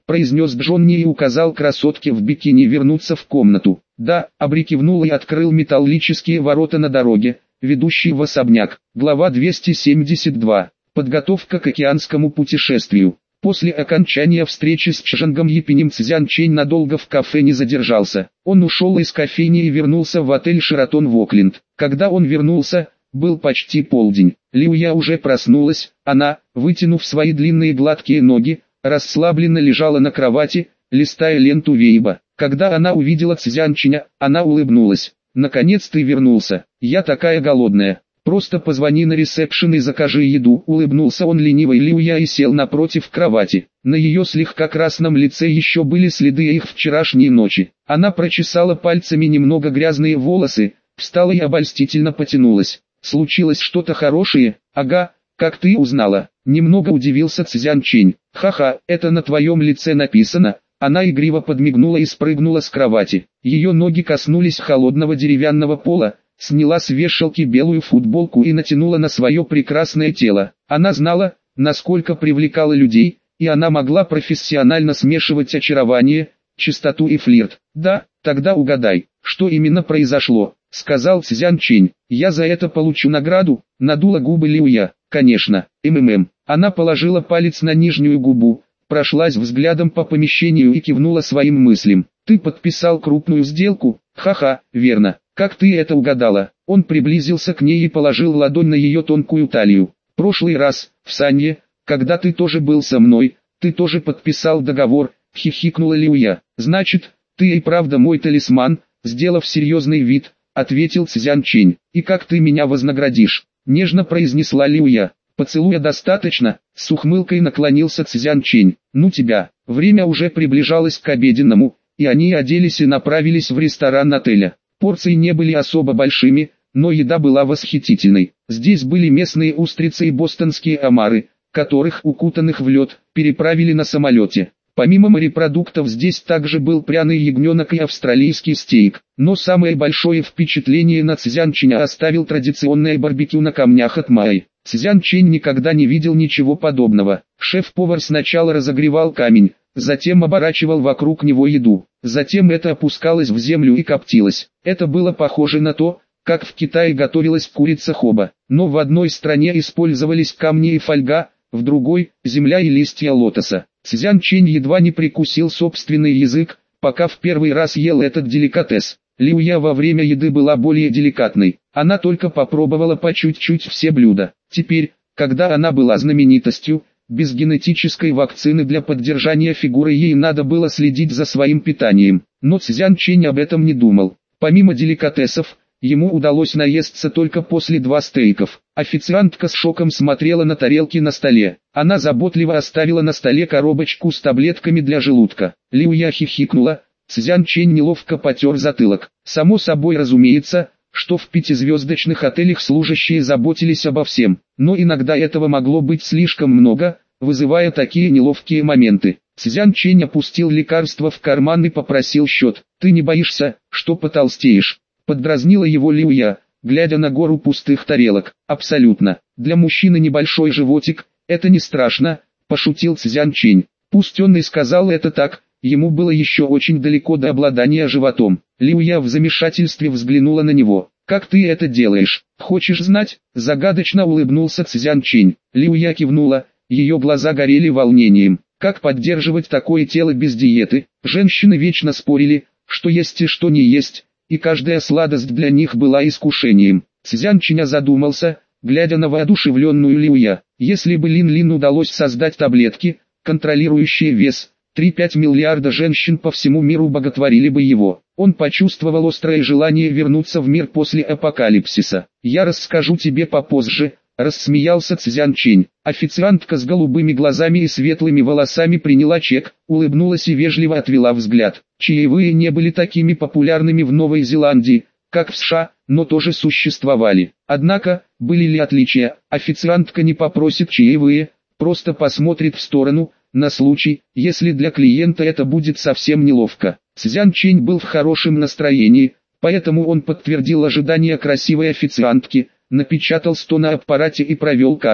произнес Джонни и указал красотке в бикини вернуться в комнату. Да, Абри кивнул и открыл металлические ворота на дороге, ведущей в особняк. Глава двести семьдесят два. Подготовка к океанскому путешествию. После окончания встречи с Чжангом Епинем Цзян Чэнь надолго в кафе не задержался. Он ушел из кофейни и вернулся в отель «Шератон» в Окленд. Когда он вернулся, был почти полдень. Лю Я уже проснулась, она, вытянув свои длинные гладкие ноги, расслабленно лежала на кровати, листая ленту Вейба. Когда она увидела Цзян Чэня, она улыбнулась. «Наконец ты вернулся, я такая голодная. Просто позвони на ресепшн и закажи еду», — улыбнулся он ленивой Лю Я и сел напротив кровати. На ее слегка красном лице еще были следы их вчерашней ночи. Она прочесала пальцами немного грязные волосы, встала и обольстительно потянулась. «Случилось что-то хорошее?» «Ага, как ты узнала?» Немного удивился Цзян Чэнь. «Ха-ха, это на твоем лице написано». Она игриво подмигнула и спрыгнула с кровати. Ее ноги коснулись холодного деревянного пола, сняла с вешалки белую футболку и натянула на свое прекрасное тело. Она знала, насколько привлекала людей, и она могла профессионально смешивать очарование, чистоту и флирт. «Да, тогда угадай, что именно произошло», — сказал Цзян Чэнь. «Я за это получу награду», — надула губы Лю Я. «Конечно, МММ». Она положила палец на нижнюю губу, прошлась взглядом по помещению и кивнула своим мыслям. «Ты подписал крупную сделку?» «Ха-ха, верно. Как ты это угадала?» Он приблизился к ней и положил ладонь на ее тонкую талию. «Прошлый раз, в Санье, когда ты тоже был со мной, ты тоже подписал договор», — хихикнула Лю Я. «Значит, ты и правда мой талисман», — сделав серьезный вид, ответил Цзян Чэнь. «И как ты меня вознаградишь?» — нежно произнесла Лю Я. «Поцелуя достаточно», — с ухмылкой наклонился Цзян Чэнь. «Ну тебя». Время уже приближалось к обеденному, и они оделись и направились в ресторан отеля. Порции не были особо большими, но еда была восхитительной. Здесь были местные устрицы и бостонские омары, которых, укутанных в лед, переправили на самолете. Помимо морепродуктов здесь также был пряный ягненок и австралийский стейк. Но самое большое впечатление на Цзян Чэня оставил традиционное барбекю на камнях от Майи. Цзян Чэнь никогда не видел ничего подобного. Шеф-повар сначала разогревал камень, затем оборачивал вокруг него еду. Затем это опускалось в землю и коптилось. Это было похоже на то, как в Китае готовилась курица хоба. Но в одной стране использовались камни и фольга, в другой – земля и листья лотоса. Цзян Чэнь едва не прикусил собственный язык, пока в первый раз ел этот деликатес. Лю Я во время еды была более деликатной. Она только попробовала по чуть-чуть все блюда. Теперь, когда она была знаменитостью, без генетической вакцины для поддержания фигуры ей надо было следить за своим питанием. Но Цзян Чэнь об этом не думал. Помимо деликатесов, ему удалось наесться только после двух стейков. Официантка с шоком смотрела на тарелки на столе. Она заботливо оставила на столе коробочку с таблетками для желудка. Лю Я хихикнула. Цзян Чэнь неловко потер затылок. Само собой разумеется, что в пятизвездочных отелях служащие заботились обо всем, но иногда этого могло быть слишком много, вызывая такие неловкие моменты. Цзян Чэнь опустил лекарство в карман и попросил счет. «Ты не боишься, что потолстеешь?» Поддразнила его Лю Я, глядя на гору пустых тарелок. «Абсолютно. Для мужчины небольшой животик, это не страшно», – пошутил Цзян Чэнь. Пусть он и сказал это так, ему было еще очень далеко до обладания животом. Лю Я в замешательстве взглянула на него. «Как ты это делаешь? Хочешь знать?» – загадочно улыбнулся Цзян Чэнь. Лю Я кивнула, ее глаза горели волнением. Как поддерживать такое тело без диеты? Женщины вечно спорили, что есть и что не есть, и каждая сладость для них была искушением. Цзян Чэнь задумался, глядя на воодушевленную Лю Я. Если бы Лин Лин удалось создать таблетки, контролирующие вес, три-пять миллиарда женщин по всему миру боготворили бы его. Он почувствовал острое желание вернуться в мир после апокалипсиса. «Я расскажу тебе попозже», — рассмеялся Цзян Чэнь. Официантка с голубыми глазами и светлыми волосами приняла чек, улыбнулась и вежливо отвела взгляд. Чаевые не были такими популярными в Новой Зеландии, как в США, но тоже существовали. Однако, были ли отличия? Официантка не попросит чаевые, просто посмотрит в сторону, на случай, если для клиента это будет совсем неловко. Цзян Чэнь был в хорошем настроении, поэтому он подтвердил ожидания красивой официантки, напечатал сто на аппарате и провел картой.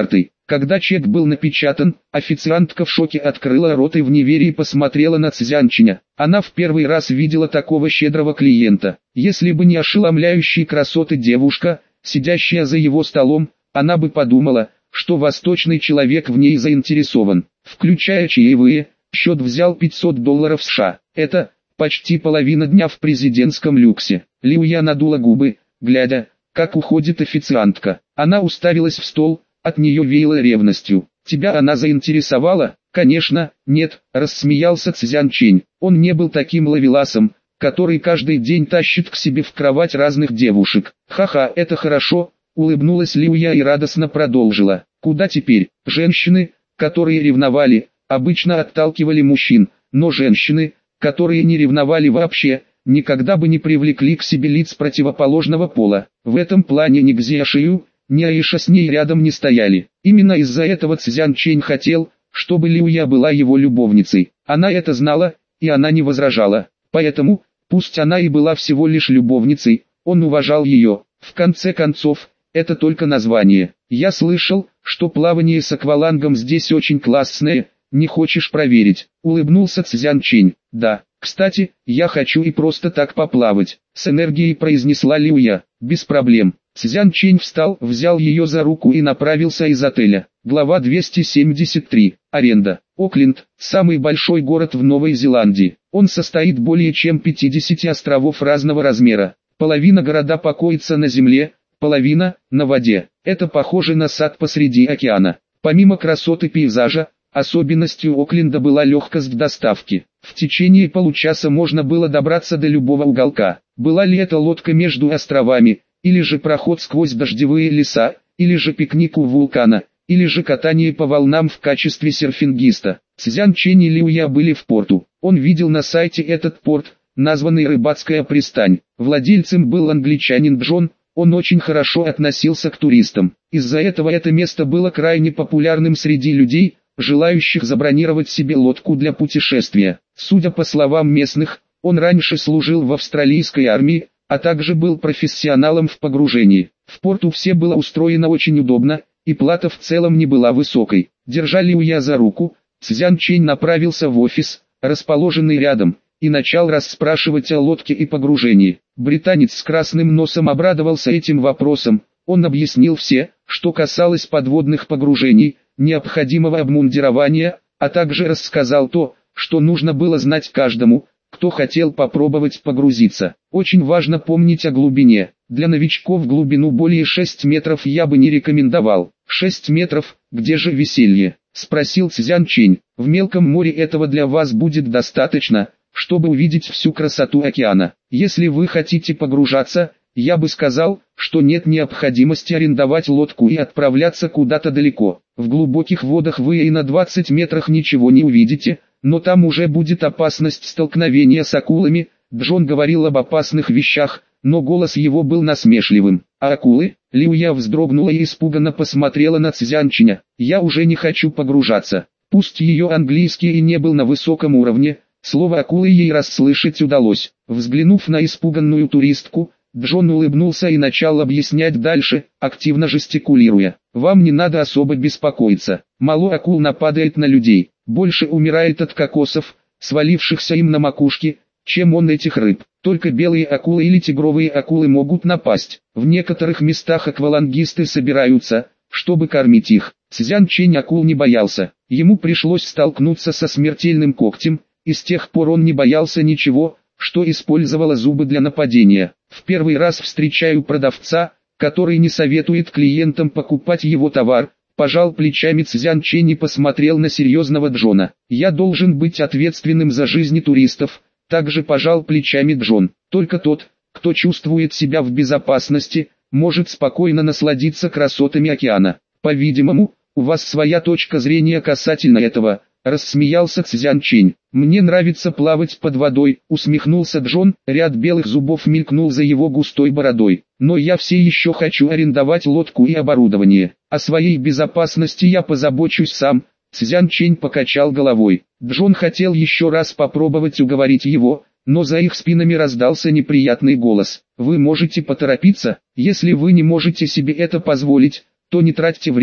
Когда чек был напечатан, официантка в шоке открыла рот и в неверии посмотрела на Цзянчиня. Она в первый раз видела такого щедрого клиента. Если бы не ошеломляющие красоты девушка, сидящая за его столом, она бы подумала, что восточный человек в ней заинтересован. Включая чаевые, счет взял пятьсот долларов США. Это почти половина дня в президентском люксе. Лиуя надула губы, глядя, как уходит официантка. Она уставилась в стол. От нее веяло ревностью. «Тебя она заинтересовала?» «Конечно, нет», – рассмеялся Цзянчень. Он не был таким ловеласом, который каждый день тащит к себе в кровать разных девушек. «Ха-ха, это хорошо», – улыбнулась Лиуя и радостно продолжила. «Куда теперь?» Женщины, которые ревновали, обычно отталкивали мужчин, но женщины, которые не ревновали вообще, никогда бы не привлекли к себе лиц противоположного пола. В этом плане ни Гзяшию, ни Аиша с ней рядом не стояли. Именно из-за этого Цзянчень хотел, чтобы Лиуя была его любовницей. Она это знала, и она не возражала. Поэтому, пусть она и была всего лишь любовницей, он уважал ее. В конце концов, это только название. «Я слышал, что плавание с аквалангом здесь очень классное, не хочешь проверить?» Улыбнулся Цзянчень. «Да, кстати, я хочу и просто так поплавать», с энергией произнесла Лиуя. «Без проблем». Цзянчень встал, взял ее за руку и направился из отеля. Глава двести семьдесят три. Аренда. Окленд – самый большой город в Новой Зеландии. Он состоит более чем пятидесяти островов разного размера. Половина города покоится на земле, половина – на воде. Это похоже на сад посреди океана. Помимо красоты пейзажа, особенностью Окленда была легкость доставки. В течение получаса можно было добраться до любого уголка. Была ли это лодка между островами, или же проход сквозь дождевые леса, или же пикник у вулкана, или же катание по волнам в качестве серфингиста. Цзянчень и Лиуя были в порту. Он видел на сайте этот порт, названный Рыбацкая пристань. Владельцем был англичанин Джон, он очень хорошо относился к туристам. Из-за этого это место было крайне популярным среди людей, желающих забронировать себе лодку для путешествия. Судя по словам местных, он раньше служил в австралийской армии, а также был профессионалом в погружении. В порту все было устроено очень удобно, и плата в целом не была высокой. Держа Лиуя за руку, Цзянчень направился в офис, расположенный рядом, и начал расспрашивать о лодке и погружении. Британец с красным носом обрадовался этим вопросом. Он объяснил все, что касалось подводных погружений, необходимого обмундирования, а также рассказал то, что нужно было знать каждому, кто хотел попробовать погрузиться. Очень важно помнить о глубине. Для новичков глубину более шести метров я бы не рекомендовал. шесть метров, где же веселье? Спросил Цзянчень. В мелком море этого для вас будет достаточно, чтобы увидеть всю красоту океана. Если вы хотите погружаться, я бы сказал, что нет необходимости арендовать лодку и отправляться куда-то далеко. В глубоких водах вы и на двадцати метрах ничего не увидите, но там уже будет опасность столкновения с акулами. Джон говорил об опасных вещах, но голос его был насмешливым. А акулы? Лиуя вздрогнула и испуганно посмотрела на Цзянчиня. Я уже не хочу погружаться. Пусть ее английский и не был на высоком уровне, слово акулы ей расслышать удалось. Взглянув на испуганную туристку, Джон улыбнулся и начал объяснять дальше, активно жестикулируя. Вам не надо особо беспокоиться. Мало акул нападает на людей. Больше умирает от кокосов, свалившихся им на макушке, чем он этих рыб. Только белые акулы или тигровые акулы могут напасть. В некоторых местах аквалангисты собираются, чтобы кормить их. Цзянчень акул не боялся. Ему пришлось столкнуться со смертельным когтем, и с тех пор он не боялся ничего, что использовало зубы для нападения. В первый раз встречаю продавца, который не советует клиентам покупать его товар. Пожал плечами Цзянчень и посмотрел на серьезного Джона. Я должен быть ответственным за жизни туристов. Также пожал плечами Джон. Только тот, кто чувствует себя в безопасности, может спокойно насладиться красотами океана. По-видимому, у вас своя точка зрения касательно этого. Рассмеялся Цзянчень. Мне нравится плавать под водой, усмехнулся Джон. Ряд белых зубов мелькнул за его густой бородой. Но я все еще хочу арендовать лодку и оборудование. О своей безопасности я позабочусь сам. Цзянчень покачал головой. Джон хотел еще раз попробовать уговорить его, но за их спинами раздался неприятный голос. Вы можете поторопиться? Если вы не можете себе это позволить, то не тратьте время.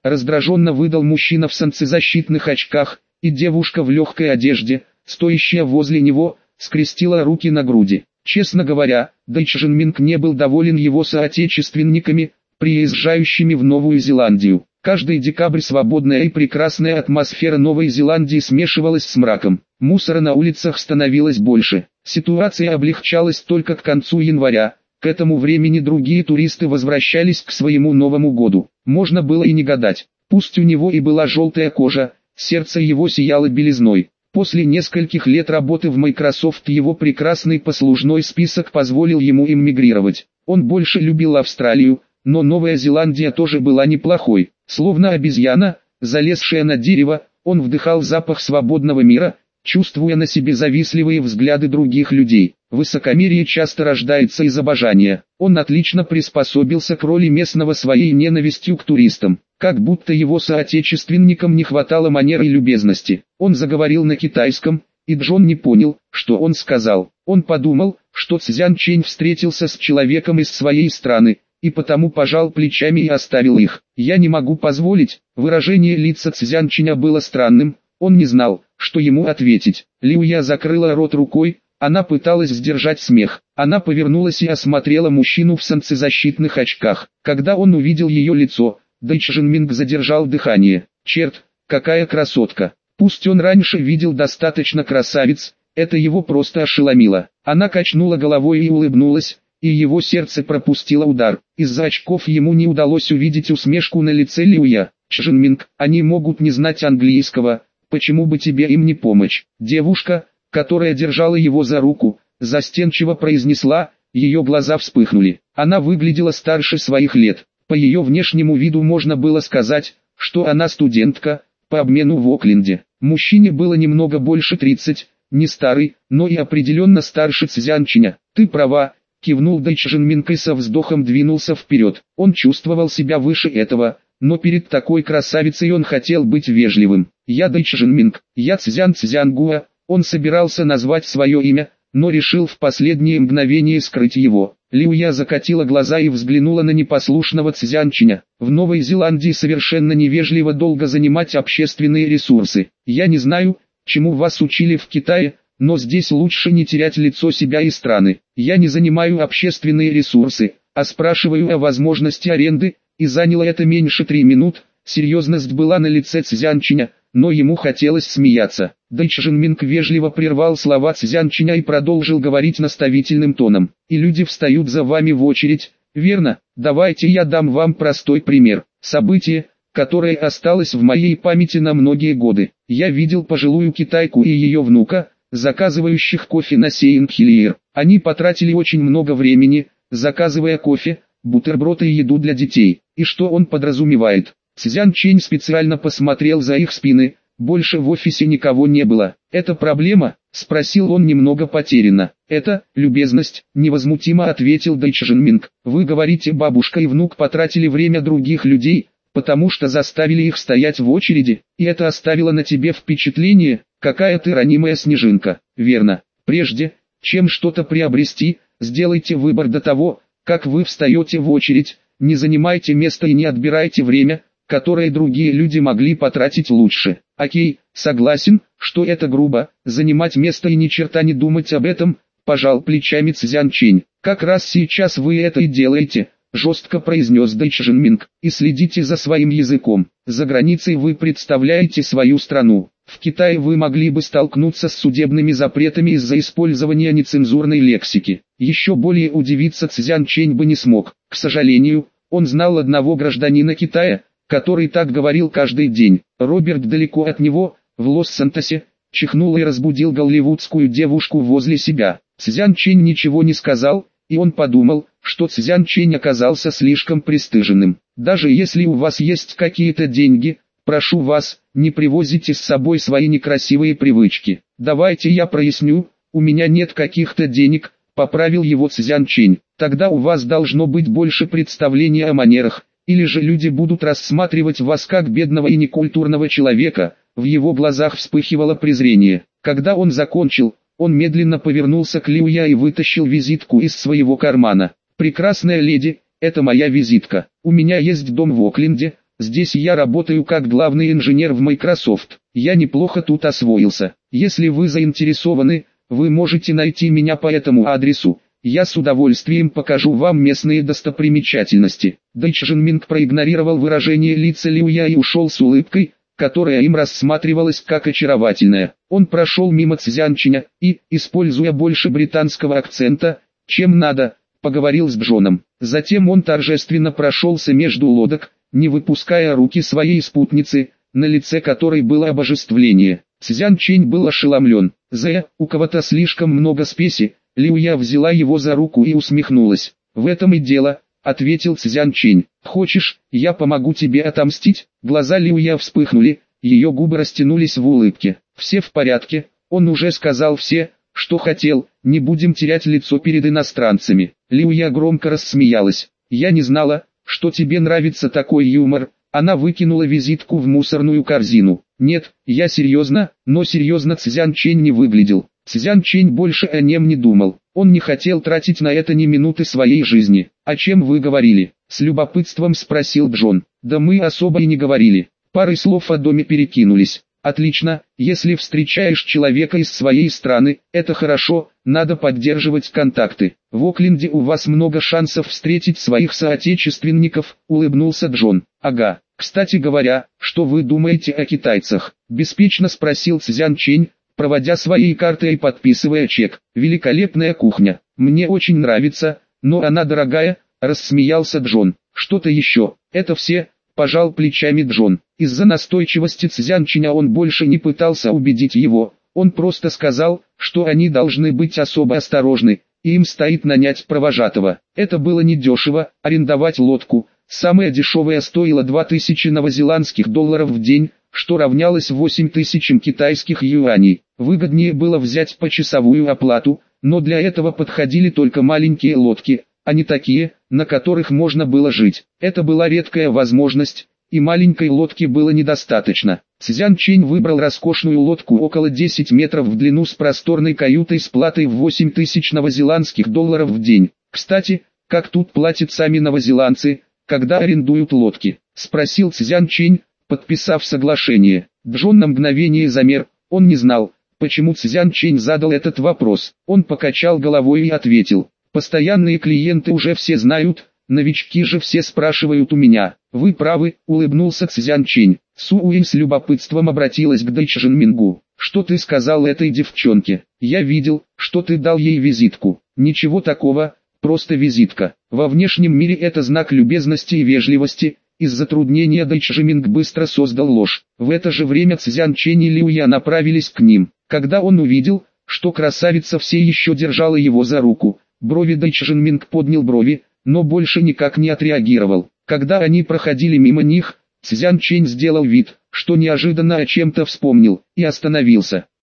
раздраженно выдал мужчина в солнцезащитных очках, и девушка в легкой одежде, стоящая возле него, скрестила руки на груди. Честно говоря, Дай Чжэньминг не был доволен его соотечественниками, приезжающими в Новую Зеландию. Каждый декабрь свободная и прекрасная атмосфера Новой Зеландии смешивалась с мраком. Мусора на улицах становилось больше. Ситуация облегчалась только к концу января. К этому времени другие туристы возвращались к своему Новому году. Можно было и не гадать. Пусть у него и была желтая кожа, сердце его сияло белизной. После нескольких лет работы в Microsoft его прекрасный послужной список позволил ему эмигрировать. Он больше любил Австралию, но Новая Зеландия тоже была неплохой. Словно обезьяна, залезшая на дерево, он вдыхал запах свободного мира, чувствуя на себе завистливые взгляды других людей. Высокомерие часто рождается из обожания. Он отлично приспособился к роли местного своей ненавистью к туристам. Как будто его соотечественникам не хватало манер и любезности. Он заговорил на китайском, и Джон не понял, что он сказал. Он подумал, что Цзян Чэнь встретился с человеком из своей страны, и потому пожал плечами и оставил их. «Я не могу позволить». Выражение лица Цзян Чэня было странным, он не знал, что ему ответить. Лиуя закрыла рот рукой, она пыталась сдержать смех. Она повернулась и осмотрела мужчину в солнцезащитных очках. Когда он увидел ее лицо, Дай Чжэньминг задержал дыхание. Черт, какая красотка! Пусть он раньше видел достаточно красавиц, это его просто ошеломило. Она качнула головой и улыбнулась, и его сердце пропустило удар. Из-за очков ему не удалось увидеть усмешку на лице Лиуя. «Чжэньминг, они могут не знать английского, почему бы тебе им не помочь?» Девушка, которая держала его за руку, застенчиво произнесла, ее глаза вспыхнули. Она выглядела старше своих лет. По ее внешнему виду можно было сказать, что она студентка, по обмену в Окленде. Мужчине было немного больше тридцати, не старый, но и определенно старше Цзян Чэня. «Ты права», кивнул Дай Чжэньминг и со вздохом двинулся вперед. Он чувствовал себя выше этого, но перед такой красавицей он хотел быть вежливым. «Я Дай Чжэньминг, я Цзян Цзянгуа». Он собирался назвать свое имя, но решил в последнее мгновение скрыть его. Лиуя закатила глаза и взглянула на непослушного Цзян Чэня. В Новой Зеландии совершенно невежливо долго занимать общественные ресурсы. «Я не знаю, чему вас учили в Китае, но здесь лучше не терять лицо себя и страны. Я не занимаю общественные ресурсы, а спрашиваю о возможности аренды», и заняло это меньше трех минут. Серьезность была на лице Цзян Чэня, но ему хотелось смеяться. Дай Чжэньминг вежливо прервал слова Цзян Чэня и продолжил говорить наставительным тоном. «И люди встают за вами в очередь, верно? Давайте я дам вам простой пример. Событие, которое осталось в моей памяти на многие годы. Я видел пожилую китайку и ее внука, заказывающих кофе на Сейнг-Хиллиер. Они потратили очень много времени, заказывая кофе, бутерброды и еду для детей. И что он подразумевает?» Цзян Чэнь специально посмотрел за их спины, больше в офисе никого не было. «Это проблема?» – спросил он немного потерянно. «Это, любезность», – невозмутимо ответил Дай Чжэньминг. «Вы говорите, бабушка и внук потратили время других людей, потому что заставили их стоять в очереди, и это оставило на тебе впечатление, какая ты ранимая снежинка, верно? Прежде, чем что-то приобрести, сделайте выбор до того, как вы встаете в очередь, не занимайте место и не отбирайте время, которые другие люди могли потратить лучше. Окей, согласен, что это грубо, занимать место и ни черта не думать об этом», – пожал плечами Цзян Чэнь. «Как раз сейчас вы это и делаете», – жестко произнес Дай Чжэньминг, – «и следите за своим языком. За границей вы представляете свою страну. В Китае вы могли бы столкнуться с судебными запретами из-за использования нецензурной лексики». Еще более удивиться Цзян Чэнь бы не смог. К сожалению, он знал одного гражданина Китая, который так говорил каждый день. Роберт далеко от него, в Лос-Сантосе, чихнул и разбудил голливудскую девушку возле себя. Цзян Чэнь ничего не сказал, и он подумал, что Цзян Чэнь оказался слишком пристыженным. «Даже если у вас есть какие-то деньги, прошу вас, не привозите с собой свои некрасивые привычки. Давайте я проясню, у меня нет каких-то денег», – поправил его Цзян Чэнь. «Тогда у вас должно быть больше представления о манерах, или же люди будут рассматривать вас как бедного и некультурного человека». В его глазах вспыхивало презрение. Когда он закончил, он медленно повернулся к Лиуя и вытащил визитку из своего кармана. «Прекрасная леди, это моя визитка. У меня есть дом в Окленде, Здесь я работаю как главный инженер в Microsoft. Я неплохо тут освоился. Если вы заинтересованы, вы можете найти меня по этому адресу. Я с удовольствием покажу вам местные достопримечательности». Дай Чжинминг проигнорировал выражение лица Лиуя и ушел с улыбкой, которая им рассматривалась как очаровательная. Он прошел мимо Цзянчиня и, используя больше британского акцента, чем надо, поговорил с Джоном. Затем он торжественно прошелся между лодок, не выпуская руки своей спутницы, на лице которой было обожествление. Цзянчень был ошеломлен. «Зэ, у кого-то слишком много спеси». Лиуя взяла его за руку и усмехнулась. «В этом и дело», — ответил Цзянчень. «Хочешь, я помогу тебе отомстить?» Глаза Лиуя вспыхнули, ее губы растянулись в улыбке. «Все в порядке, он уже сказал все, что хотел, не будем терять лицо перед иностранцами». Лиуя громко рассмеялась. «Я не знала, что тебе нравится такой юмор». Она выкинула визитку в мусорную корзину. «Нет, я серьезно», но серьезно Цзянчень не выглядел. Цзянчень больше о нем не думал. Он не хотел тратить на это ни минуты своей жизни. «О чем вы говорили?» — с любопытством спросил Джон. «Да мы особо и не говорили. Парой слов о доме перекинулись». «Отлично, если встречаешь человека из своей страны, это хорошо, надо поддерживать контакты. В Окленде у вас много шансов встретить своих соотечественников», — улыбнулся Джон. «Ага, кстати говоря, что вы думаете о китайцах?» — беспечно спросил Цзянчень, проводя своей картой и подписывая чек. «Великолепная кухня. Мне очень нравится, но она дорогая», — рассмеялся Джон. «Что-то еще?» «Это все», — пожал плечами Джон. Из-за настойчивости Цзянчиня он больше не пытался убедить его. Он просто сказал, что они должны быть особо осторожны, и им стоит нанять провожатого. Это было недешево, арендовать лодку. Самая дешевая стоила две тысячи новозеландских долларов в день, что равнялось восемь тысячам китайских юаней. Выгоднее было взять почасовую оплату, но для этого подходили только маленькие лодки, а не такие, на которых можно было жить. Это была редкая возможность, и маленькой лодки было недостаточно. Цзянчень выбрал роскошную лодку около десяти метров в длину с просторной каютой с платой в восемь тысяч новозеландских долларов в день. «Кстати, как тут платят сами новозеландцы, когда арендуют лодки?» — спросил Цзянчень, подписав соглашение. Джон на мгновение замер, он не знал, почему Цзянчень задал этот вопрос. Он покачал головой и ответил: «Постоянные клиенты уже все знают, новички же все спрашивают у меня». «Вы правы», — улыбнулся Цзянчень. Сууинь с любопытством обратилась к Дай Чжинмингу. «Что ты сказал этой девчонке? Я видел, что ты дал ей визитку». «Ничего такого, просто визитка. Во внешнем мире это знак любезности и вежливости». Из затруднения Дай Чжинминг быстро создал ложь. В это же время Цзянчень и Лиуя направились к ним. Когда он увидел, что красавица все еще держала его за руку, брови Дай Чжинминг поднял брови, но больше никак не отреагировал. Когда они проходили мимо них, Цзянчень сделал вид, что неожиданно о чем-то вспомнил, и остановился.